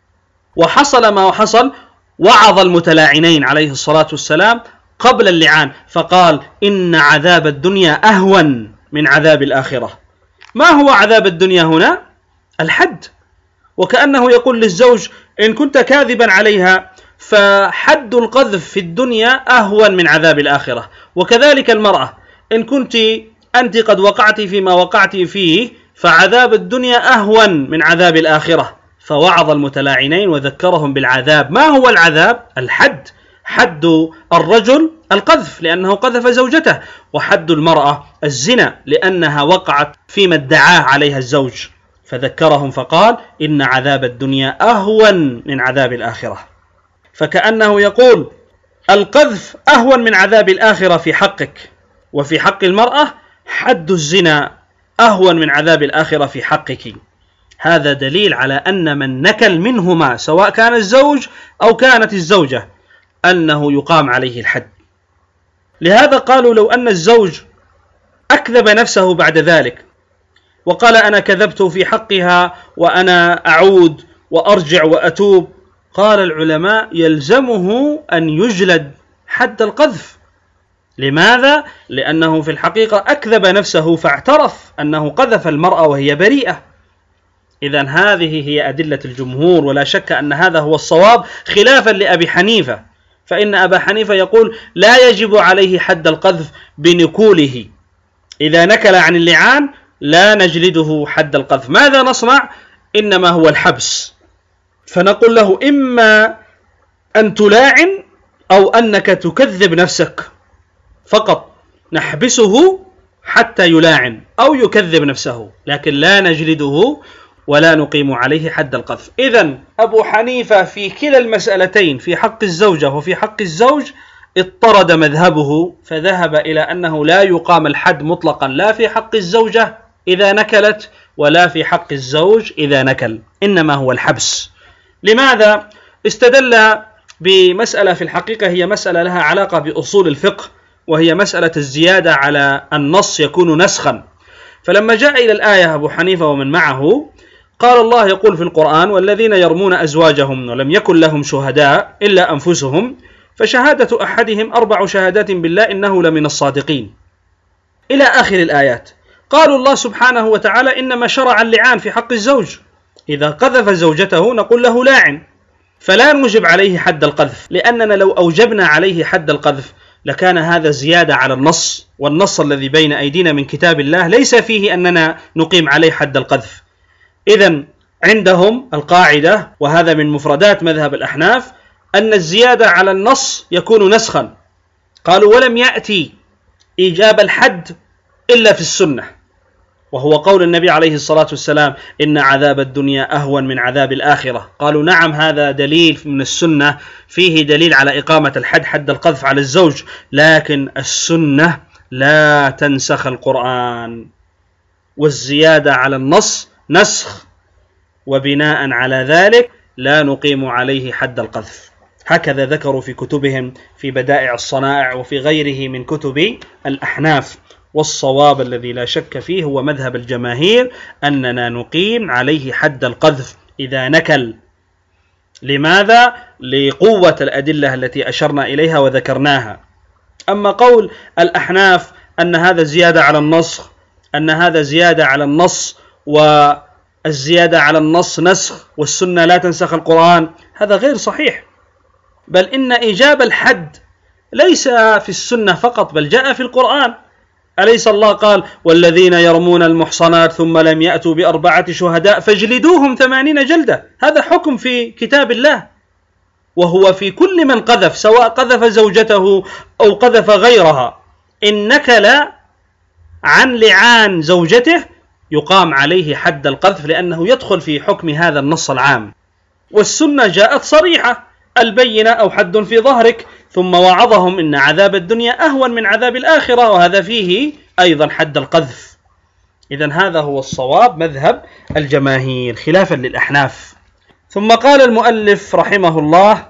وحصل ما حصل وعظ المتلاعنين عليه الصلاة والسلام قبل اللعان، فقال: إن عذاب الدنيا أهون من عذاب الآخرة. ما هو عذاب الدنيا هنا؟ الحد. وكأنه يقول للزوج: إن كنت كاذبا عليها فحد القذف في الدنيا أهون من عذاب الآخرة. وكذلك المرأة، إن كنت أنت قد وقعت فيما وقعت فيه فعذاب الدنيا أهون من عذاب الآخرة. فوعظ المتلاعنين وذكرهم بالعذاب. ما هو العذاب؟ الحد. حد الرجل القذف لأنه قذف زوجته، وحد المرأة الزنا لأنها وقعت فيما ادعاه عليها الزوج. فذكرهم فقال: إن عذاب الدنيا أهون من عذاب الآخرة. فكأنه يقول: القذف أهون من عذاب الآخرة في حقك. وفي حق المرأة حد الزنا أهون من عذاب الآخرة في حقك. هذا دليل على أن من نكل منهما سواء كان الزوج أو كانت الزوجة أنه يقام عليه الحد. لهذا قالوا لو أن الزوج أكذب نفسه بعد ذلك وقال أنا كذبت في حقها وأنا أعود وأرجع وأتوب، قال العلماء يلزمه أن يجلد حد القذف. لماذا؟ لأنه في الحقيقة أكذب نفسه فاعترف أنه قذف المرأة وهي بريئة. إذن هذه هي أدلة الجمهور، ولا شك أن هذا هو الصواب خلافا لأبي حنيفة، فإن أبا حنيفة يقول لا يجب عليه حد القذف بنكوله، إذا نكل عن اللعان لا نجلده حد القذف. ماذا نصنع؟ إنما هو الحبس، فنقول له إما أن تلاعن أو أنك تكذب نفسك فقط، نحبسه حتى يلاعن أو يكذب نفسه، لكن لا نجلده ولا نقيم عليه حد القذف. إذن أبو حنيفة في كلا المسألتين، في حق الزوجة وفي حق الزوج، اضطرد مذهبه فذهب إلى أنه لا يقام الحد مطلقا، لا في حق الزوجة إذا نكلت ولا في حق الزوج إذا نكل، إنما هو الحبس. لماذا؟ استدل بمسألة في الحقيقة هي مسألة لها علاقة بأصول الفقه، وهي مسألة الزيادة على النص يكون نسخا. فلما جاء إلى الآية أبو حنيفة ومن معه قال الله يقول في القرآن والذين يرمون أزواجهم ولم يكن لهم شهداء إلا أنفسهم فشهادة أحدهم أربع شهادات بالله إنه لمن الصادقين إلى آخر الآيات. قالوا الله سبحانه وتعالى إنما شرع اللعان في حق الزوج، إذا قذف زوجته نقول له لاعن، فلا نوجب عليه حد القذف، لأننا لو أوجبنا عليه حد القذف لكان هذا زيادة على النص، والنص الذي بين أيدينا من كتاب الله ليس فيه أننا نقيم عليه حد القذف. إذن عندهم القاعدة، وهذا من مفردات مذهب الأحناف، أن الزيادة على النص يكون نسخا. قالوا ولم يأتي إيجاب الحد إلا في السنة، وهو قول النبي عليه الصلاة والسلام إن عذاب الدنيا أهون من عذاب الآخرة. قالوا نعم، هذا دليل من السنة فيه دليل على إقامة الحد حد القذف على الزوج، لكن السنة لا تنسخ القرآن، والزيادة على النص نسخ، وبناء على ذلك لا نقيم عليه حد القذف. هكذا ذكروا في كتبهم في بدائع الصنائع وفي غيره من كتب الأحناف. والصواب الذي لا شك فيه هو مذهب الجماهير أننا نقيم عليه حد القذف إذا نكل. لماذا؟ لقوة الأدلة التي أشرنا إليها وذكرناها. أما قول الأحناف أن هذا زيادة على النص أن هذا زيادة على النص والزيادة على النص نسخ والسنة لا تنسخ القرآن، هذا غير صحيح، بل إن إيجاب الحد ليس في السنة فقط بل جاء في القرآن. أليس الله قال والذين يرمون المحصنات ثم لم يأتوا بأربعة شهداء فاجلدوهم ثمانين جلدة؟ هذا حكم في كتاب الله، وهو في كل من قذف، سواء قذف زوجته أو قذف غيرها، إن نكل عن لعان زوجته يقام عليه حد القذف، لأنه يدخل في حكم هذا النص العام. والسنة جاءت صريحة، البينة أو حد في ظهرك، ثم وعظهم إن عذاب الدنيا أهون من عذاب الآخرة، وهذا فيه أيضا حد القذف. إذن هذا هو الصواب مذهب الجماهير خلافا للأحناف. ثم قال المؤلف رحمه الله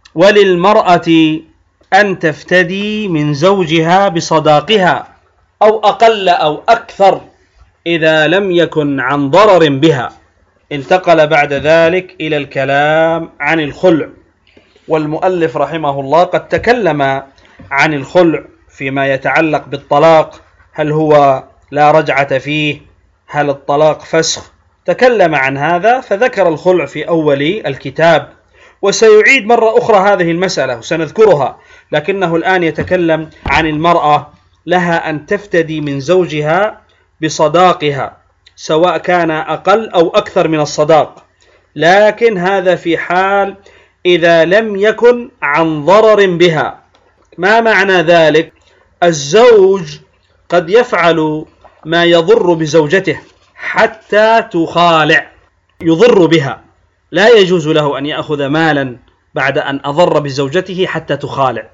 وللمرأة أن تفتدي من زوجها بصداقها أو أقل أو أكثر إذا لم يكن عن ضرر بها. انتقل بعد ذلك إلى الكلام عن الخلع، والمؤلف رحمه الله قد تكلم عن الخلع فيما يتعلق بالطلاق، هل هو لا رجعة فيه، هل الطلاق فسخ، تكلم عن هذا فذكر الخلع في أول الكتاب، وسيعيد مرة أخرى هذه المسألة وسنذكرها، لكنه الآن يتكلم عن المرأة لها أن تفتدي من زوجها بصداقها سواء كان أقل أو أكثر من الصداق، لكن هذا في حال إذا لم يكن عن ضرر بها. ما معنى ذلك؟ الزوج قد يفعل ما يضر بزوجته حتى تخالع، يضر بها، لا يجوز له أن يأخذ مالا بعد أن أضر بزوجته حتى تخالع.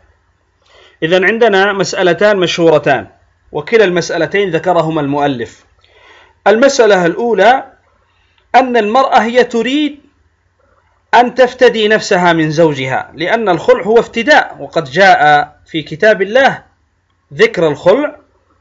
إذن عندنا مسألتان مشهورتان، وكلا المسألتين ذكرهما المؤلف. المسألة الأولى أن المرأة هي تريد أن تفتدي نفسها من زوجها، لأن الخلع هو افتداء، وقد جاء في كتاب الله ذكر الخلع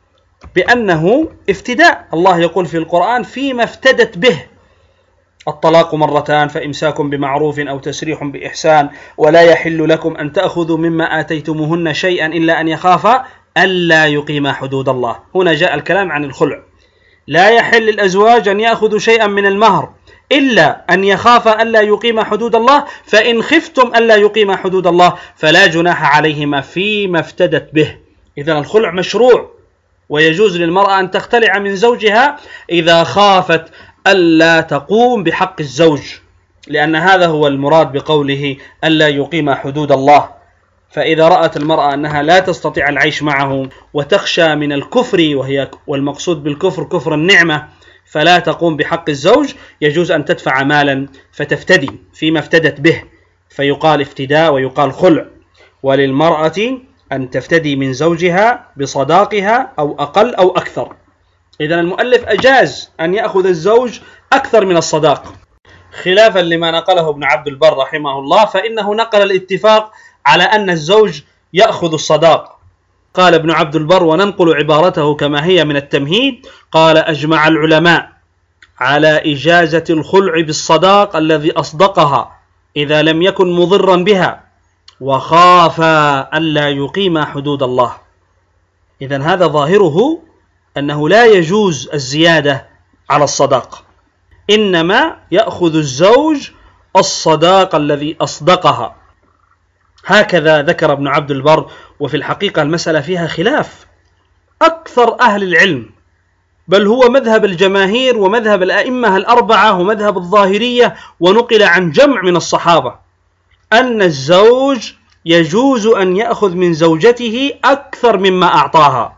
بأنه افتداء. الله يقول في القرآن: فيما افتدت به. الطلاق مرتان فإمساك بمعروف أو تسريح بإحسان، ولا يحل لكم أن تأخذوا مما آتيتموهن شيئا إلا أن يخافا ألا يقيما حدود الله. هنا جاء الكلام عن الخلع. لا يحل للأزواج أن يأخذوا شيئا من المهر إلا أن يخافا ألا يقيما حدود الله، فإن خفتم ألا يقيما حدود الله فلا جناح عليهما فيما افتدت به. إذن الخلع مشروع، ويجوز للمرأة أن تختلع من زوجها إذا خافت ألا تقوم بحق الزوج، لأن هذا هو المراد بقوله ألا يقيم حدود الله. فإذا رأت المرأة أنها لا تستطيع العيش معه وتخشى من الكفر، وهي والمقصود بالكفر كفر النعمة، فلا تقوم بحق الزوج، يجوز أن تدفع مالا فتفتدي فيما افتدت به، فيقال افتداء ويقال خلع. وللمرأة أن تفتدي من زوجها بصداقها أو أقل أو أكثر. إذن المؤلف أجاز أن يأخذ الزوج أكثر من الصداق، خلافا لما نقله ابن عبد البر رحمه الله، فإنه نقل الاتفاق على أن الزوج يأخذ الصداق. قال ابن عبد البر، وننقل عبارته كما هي من التمهيد، قال: أجمع العلماء على إجازة الخلع بالصداق الذي أصدقها إذا لم يكن مضرا بها وخاف ألا يقيم حدود الله. إذن هذا ظاهره أنه لا يجوز الزيادة على الصداق، إنما يأخذ الزوج الصداق الذي أصدقها. هكذا ذكر ابن عبد البر. وفي الحقيقة المسألة فيها خلاف. أكثر أهل العلم، بل هو مذهب الجماهير ومذهب الأئمة الأربعة ومذهب الظاهرية، ونقل عن جمع من الصحابة، أن الزوج يجوز أن يأخذ من زوجته أكثر مما أعطاها،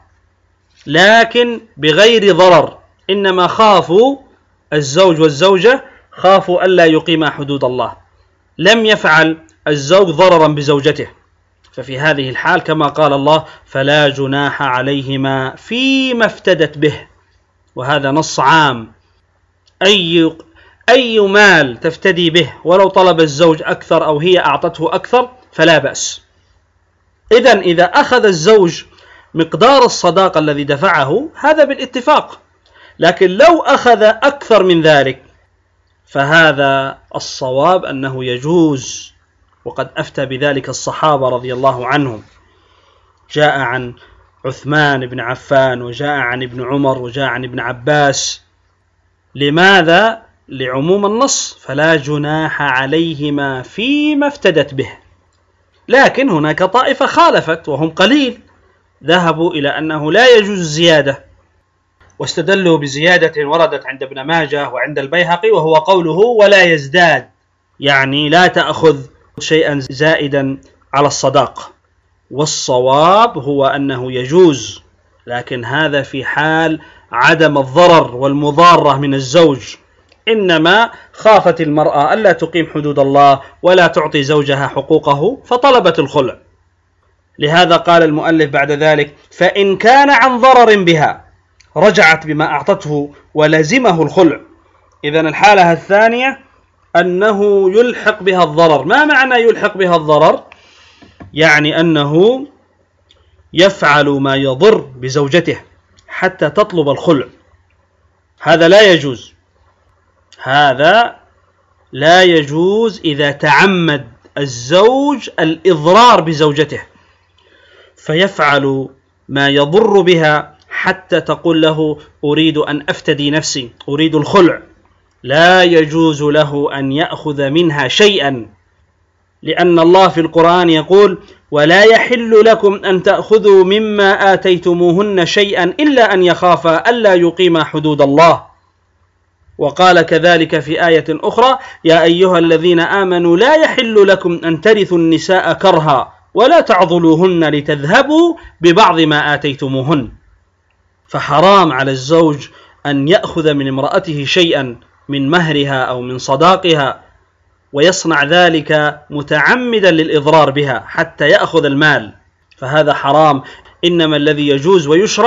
لكن بغير ضرر. إنما خافوا الزوج والزوجة خافوا ألا يقيما حدود الله، لم يفعل الزوج ضررا بزوجته، ففي هذه الحال كما قال الله: فلا جناح عليهما فيما افتدت به. وهذا نص عام، أي أي مال تفتدي به ولو طلب الزوج أكثر أو هي أعطته أكثر فلا بأس. إذن إذا أخذ الزوج مقدار الصداق الذي دفعه هذا بالاتفاق، لكن لو أخذ أكثر من ذلك فهذا الصواب أنه يجوز، وقد أفتى بذلك الصحابة رضي الله عنهم. جاء عن عثمان بن عفان، وجاء عن ابن عمر، وجاء عن ابن عباس. لماذا؟ لعموم النص: فلا جناح عليهما فيما افتدت به. لكن هناك طائفة خالفت وهم قليل، ذهبوا إلى أنه لا يجوز الزيادة، واستدلوا بزيادة وردت عند ابن ماجه وعند البيهقي، وهو قوله: ولا يزداد، يعني لا تأخذ شيئا زائدا على الصداق. والصواب هو أنه يجوز، لكن هذا في حال عدم الضرر والمضارة من الزوج. إنما خافت المرأة ألا تقيم حدود الله ولا تعطي زوجها حقوقه فطلبت الخلع. لهذا قال المؤلف بعد ذلك: فإن كان عن ضرر بها رجعت بما أعطته ولزمه الخلع. إذن الحالة الثانية أنه يلحق بها الضرر. ما معنى يلحق بها الضرر؟ يعني أنه يفعل ما يضر بزوجته حتى تطلب الخلع. هذا لا يجوز، هذا لا يجوز إذا تعمد الزوج الإضرار بزوجته، فيفعل ما يضر بها حتى تقول له: أريد أن أفتدي نفسي، أريد الخلع. لا يجوز له أن يأخذ منها شيئا، لأن الله في القرآن يقول: ولا يحل لكم أن تأخذوا مما آتيتموهن شيئا إلا أن يخافا ألا يقيما حدود الله. وقال كذلك في آية أخرى: يا أيها الذين آمنوا لا يحل لكم أن ترثوا النساء كرها ولا تعضلوهن لتذهبوا ببعض ما آتيتموهن. فحرام على الزوج أن يأخذ من امرأته شيئا من مهرها أو من صداقها ويصنع ذلك متعمدا للإضرار بها حتى يأخذ المال، فهذا حرام. إنما الذي يجوز ويشرع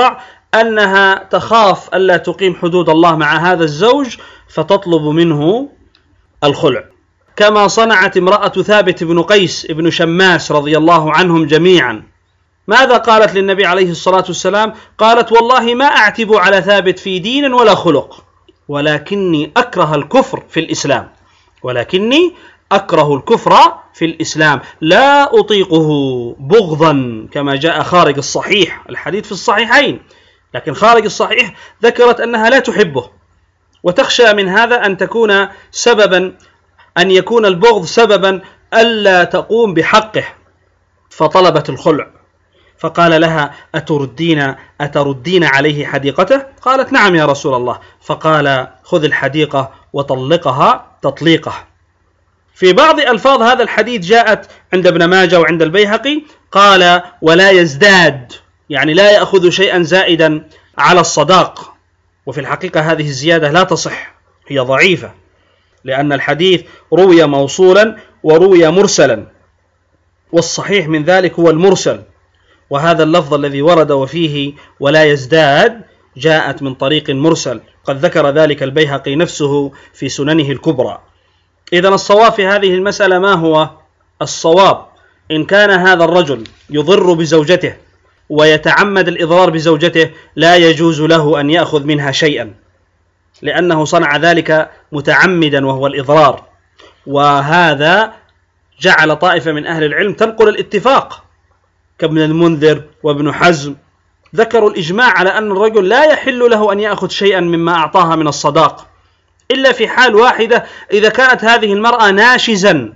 أنها تخاف ألا تقيم حدود الله مع هذا الزوج فتطلب منه الخلع، كما صنعت امرأة ثابت بن قيس بن شماس رضي الله عنهم جميعا. ماذا قالت للنبي عليه الصلاة والسلام؟ قالت: والله ما أعتب على ثابت في دين ولا خلق، ولكني أكره الكفر في الإسلام، ولكني أكره الكفر في الإسلام، لا أطيقه بغضا، كما جاء خارج الصحيح، الحديث في الصحيحين، لكن خارج الصحيح ذكرت أنها لا تحبه، وتخشى من هذا أن تكون سببا أن يكون البغض سببا ألا تقوم بحقه، فطلبت الخلع. فقال لها: أتردين أتردين عليه حديقته؟ قالت: نعم يا رسول الله. فقال: خذ الحديقة وطلقها تطليقه. في بعض ألفاظ هذا الحديث جاءت عند ابن ماجه وعند البيهقي قال: ولا يزداد، يعني لا يأخذ شيئا زائدا على الصداق. وفي الحقيقة هذه الزيادة لا تصح، هي ضعيفة، لأن الحديث روي موصولا وروي مرسلا، والصحيح من ذلك هو المرسل. وهذا اللفظ الذي ورد وفيه ولا يزداد جاءت من طريق مرسل، قد ذكر ذلك البيهقي نفسه في سننه الكبرى. إذن الصواب في هذه المسألة ما هو؟ الصواب إن كان هذا الرجل يضر بزوجته ويتعمد الإضرار بزوجته لا يجوز له أن يأخذ منها شيئا، لأنه صنع ذلك متعمدا وهو الإضرار. وهذا جعل طائفة من أهل العلم تنقل الاتفاق كابن المنذر وابن حزم، ذكروا الإجماع على أن الرجل لا يحل له أن يأخذ شيئا مما أعطاها من الصداق، إلا في حال واحدة، إذا كانت هذه المرأة ناشزا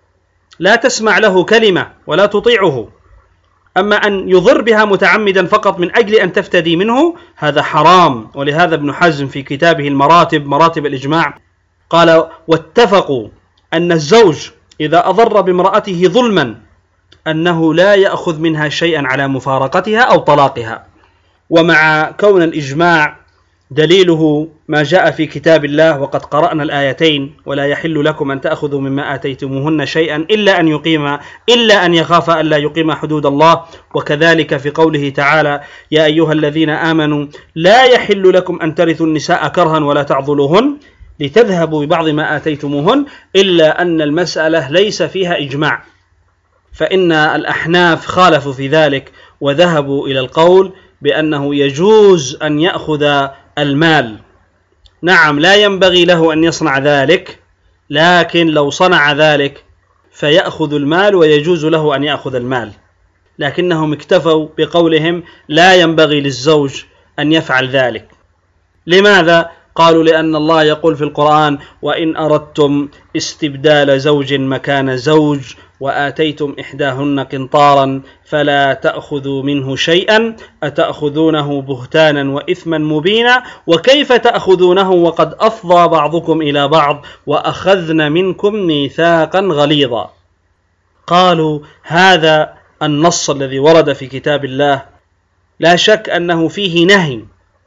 لا تسمع له كلمة ولا تطيعه. أما أن يضر بها متعمدا فقط من أجل أن تفتدي منه هذا حرام. ولهذا ابن حزم في كتابه المراتب مراتب الإجماع قال: واتفقوا أن الزوج إذا أضر بامرأته ظلما أنه لا يأخذ منها شيئا على مفارقتها أو طلاقها. ومع كون الإجماع دليله ما جاء في كتاب الله، وقد قرأنا الآيتين: ولا يحل لكم أن تأخذوا مما آتيتموهن شيئا إلا أن يقيم إلا أن يخاف ألا يقيم حدود الله. وكذلك في قوله تعالى: يا أيها الذين آمنوا لا يحل لكم أن ترثوا النساء كرها ولا تعضلوهن لتذهبوا ببعض ما آتيتموهن، إلا أن المسألة ليس فيها إجماع، فإن الأحناف خالفوا في ذلك وذهبوا إلى القول بأنه يجوز أن يأخذ المال. نعم، لا ينبغي له أن يصنع ذلك، لكن لو صنع ذلك فيأخذ المال ويجوز له أن يأخذ المال، لكنهم اكتفوا بقولهم لا ينبغي للزوج أن يفعل ذلك. لماذا؟ قالوا: لأن الله يقول في القرآن: وإن أردتم استبدال زوج مكان زوج وآتيتم إحداهن قنطارا فلا تأخذوا منه شيئا أتأخذونه بهتانا وإثما مبينا وكيف تأخذونه وقد أفضى بعضكم إلى بعض وأخذن منكم ميثاقا غليظا. قالوا: هذا النص الذي ورد في كتاب الله لا شك أنه فيه نهي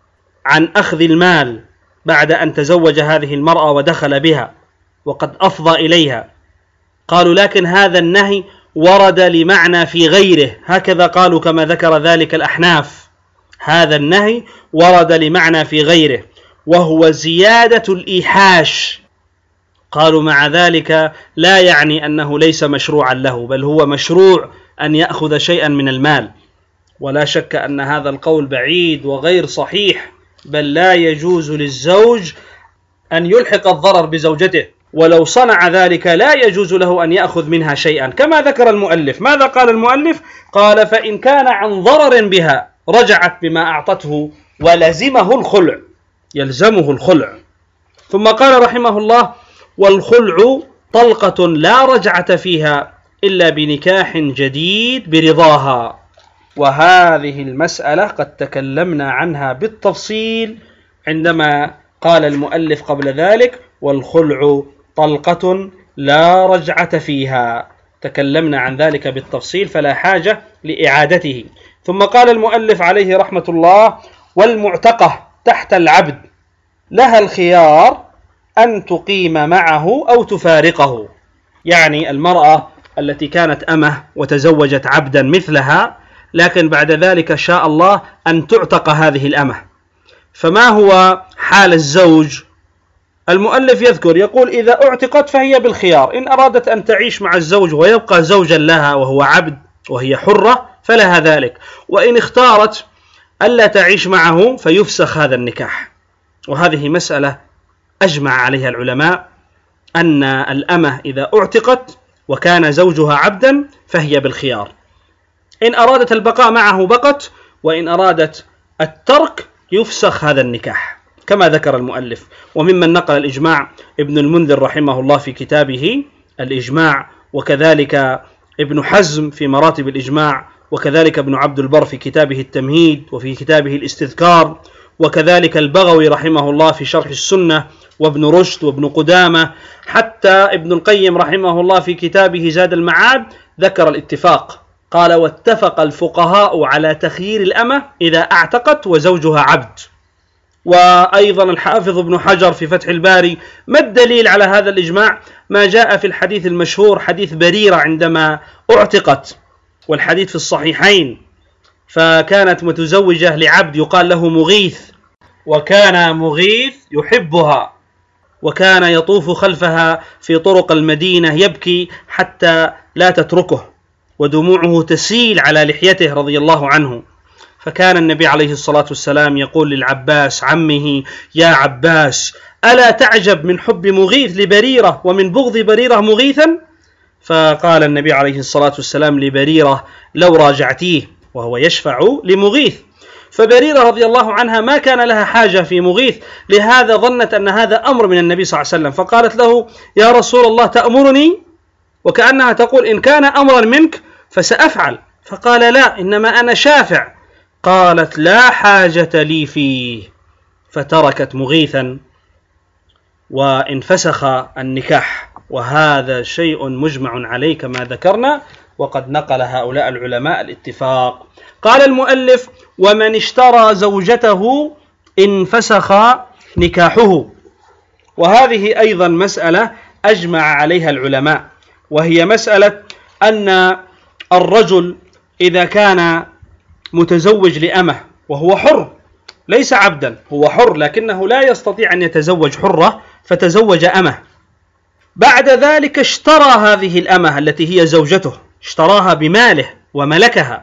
عن أخذ المال بعد أن تزوج هذه المرأة ودخل بها وقد أفضى إليها. قالوا: لكن هذا النهي ورد لمعنى في غيره، هكذا قالوا كما ذكر ذلك الأحناف، هذا النهي ورد لمعنى في غيره وهو زيادة الإيحاش. قالوا: مع ذلك لا يعني أنه ليس مشروعا له، بل هو مشروع أن يأخذ شيئا من المال. ولا شك أن هذا القول بعيد وغير صحيح، بل لا يجوز للزوج أن يلحق الضرر بزوجته، ولو صنع ذلك لا يجوز له أن يأخذ منها شيئا، كما ذكر المؤلف. ماذا قال المؤلف؟ قال: فإن كان عن ضرر بها رجعت بما أعطته ولزمه الخلع، يلزمه الخلع. ثم قال رحمه الله: والخلع طلقة لا رجعة فيها إلا بنكاح جديد برضاها. وهذه المسألة قد تكلمنا عنها بالتفصيل عندما قال المؤلف قبل ذلك: والخلع طلقة لا رجعة فيها، تكلمنا عن ذلك بالتفصيل فلا حاجة لإعادته. ثم قال المؤلف عليه رحمة الله: والمعتقة تحت العبد لها الخيار أن تقيم معه أو تفارقه. يعني المرأة التي كانت أمه وتزوجت عبدا مثلها لكن بعد ذلك شاء الله أن تعتق هذه الأمة. فما هو حال الزوج؟ المؤلف يذكر يقول إذا اعتقت فهي بالخيار، إن أرادت أن تعيش مع الزوج ويبقى زوجا لها وهو عبد وهي حرة فلها ذلك، وإن اختارت ألا تعيش معه فيفسخ هذا النكاح. وهذه مسألة أجمع عليها العلماء، أن الأمة إذا اعتقت وكان زوجها عبدا فهي بالخيار، إن أرادت البقاء معه بقت، وإن أرادت الترك يفسخ هذا النكاح كما ذكر المؤلف. وممن نقل الإجماع ابن المنذر رحمه الله في كتابه الإجماع، وكذلك ابن حزم في مراتب الإجماع، وكذلك ابن عبد البر في كتابه التمهيد وفي كتابه الاستذكار، وكذلك البغوي رحمه الله في شرح السنة، وابن رشد وابن قدامة، حتى ابن القيم رحمه الله في كتابه زاد المعاد ذكر الاتفاق، قال واتفق الفقهاء على تخيير الأمة إذا اعتقت وزوجها عبد. وأيضا الحافظ ابن حجر في فتح الباري، ما الدليل على هذا الإجماع؟ ما جاء في الحديث المشهور حديث بريرة عندما اعتقت، والحديث في الصحيحين، فكانت متزوجة لعبد يقال له مغيث، وكان مغيث يحبها، وكان يطوف خلفها في طرق المدينة يبكي حتى لا تتركه، ودموعه تسيل على لحيته رضي الله عنه. فكان النبي عليه الصلاة والسلام يقول للعباس عمه: يا عباس، ألا تعجب من حب مغيث لبريرة ومن بغض بريرة مغيثا؟ فقال النبي عليه الصلاة والسلام لبريرة: لو راجعتيه، وهو يشفع لمغيث. فبريرة رضي الله عنها ما كان لها حاجة في مغيث، لهذا ظنت أن هذا أمر من النبي صلى الله عليه وسلم، فقالت له: يا رسول الله تأمرني؟ وكأنها تقول إن كان أمرا منك فسأفعل. فقال: لا، إنما أنا شافع. قالت: لا حاجة لي فيه، فتركت مغيثا وانفسخ النكاح. وهذا شيء مجمع عليه كما ذكرنا، وقد نقل هؤلاء العلماء الاتفاق. قال المؤلف: ومن اشترى زوجته انفسخ نكاحه. وهذه أيضا مسألة أجمع عليها العلماء، وهي مسألة أن الرجل إذا كان متزوج لأمه وهو حر ليس عبدا، هو حر لكنه لا يستطيع أن يتزوج حرة فتزوج أمه، بعد ذلك اشترى هذه الأمة التي هي زوجته، اشتراها بماله وملكها،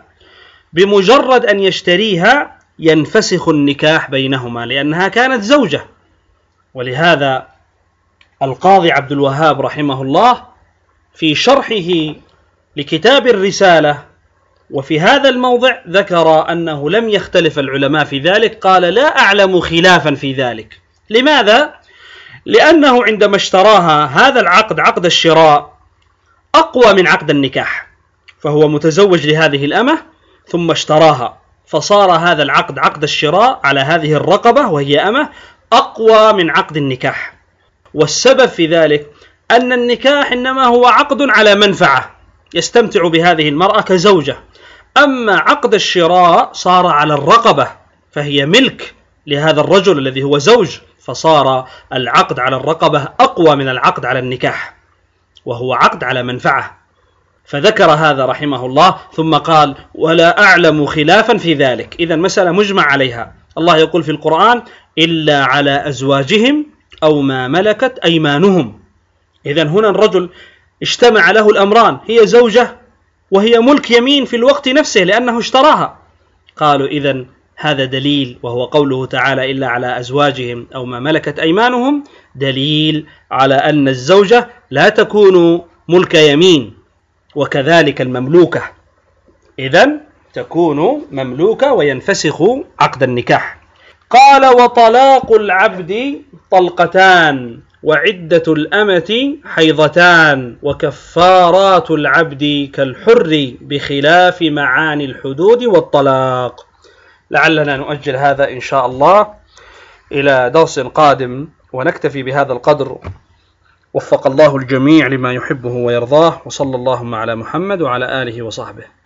بمجرد أن يشتريها ينفسخ النكاح بينهما لأنها كانت زوجة. ولهذا القاضي عبد الوهاب رحمه الله في شرحه لكتاب الرسالة وفي هذا الموضع ذكر أنه لم يختلف العلماء في ذلك، قال: لا أعلم خلافا في ذلك. لماذا؟ لأنه عندما اشتراها هذا العقد، عقد الشراء، أقوى من عقد النكاح، فهو متزوج لهذه الأمة ثم اشتراها، فصار هذا العقد، عقد الشراء على هذه الرقبة وهي أمة، أقوى من عقد النكاح. والسبب في ذلك أن النكاح إنما هو عقد على منفعة يستمتع بهذه المرأة كزوجة، أما عقد الشراء صار على الرقبة فهي ملك لهذا الرجل الذي هو زوج، فصار العقد على الرقبة أقوى من العقد على النكاح، وهو عقد على منفعة. فذكر هذا رحمه الله ثم قال: ولا أعلم خلافا في ذلك. إذن مسألة مجمع عليها. الله يقول في القرآن: إلا على أزواجهم أو ما ملكت أيمانهم. إذن هنا الرجل اجتمع له الأمران، هي زوجة وهي ملك يمين في الوقت نفسه لأنه اشتراها. قالوا: إذن هذا دليل، وهو قوله تعالى: إلا على أزواجهم أو ما ملكت أيمانهم، دليل على أن الزوجة لا تكون ملك يمين، وكذلك المملوكة، إذن تكون مملوكة وينفسخ عقد النكاح. قال: وطلاق العبد طلقتان، وعدة الأمة حيضتان، وكفارات العبد كالحر، بخلاف معاني الحدود والطلاق. لعلنا نؤجل هذا إن شاء الله إلى درس قادم، ونكتفي بهذا القدر. وفق الله الجميع لما يحبه ويرضاه، وصلى اللهم على محمد وعلى آله وصحبه.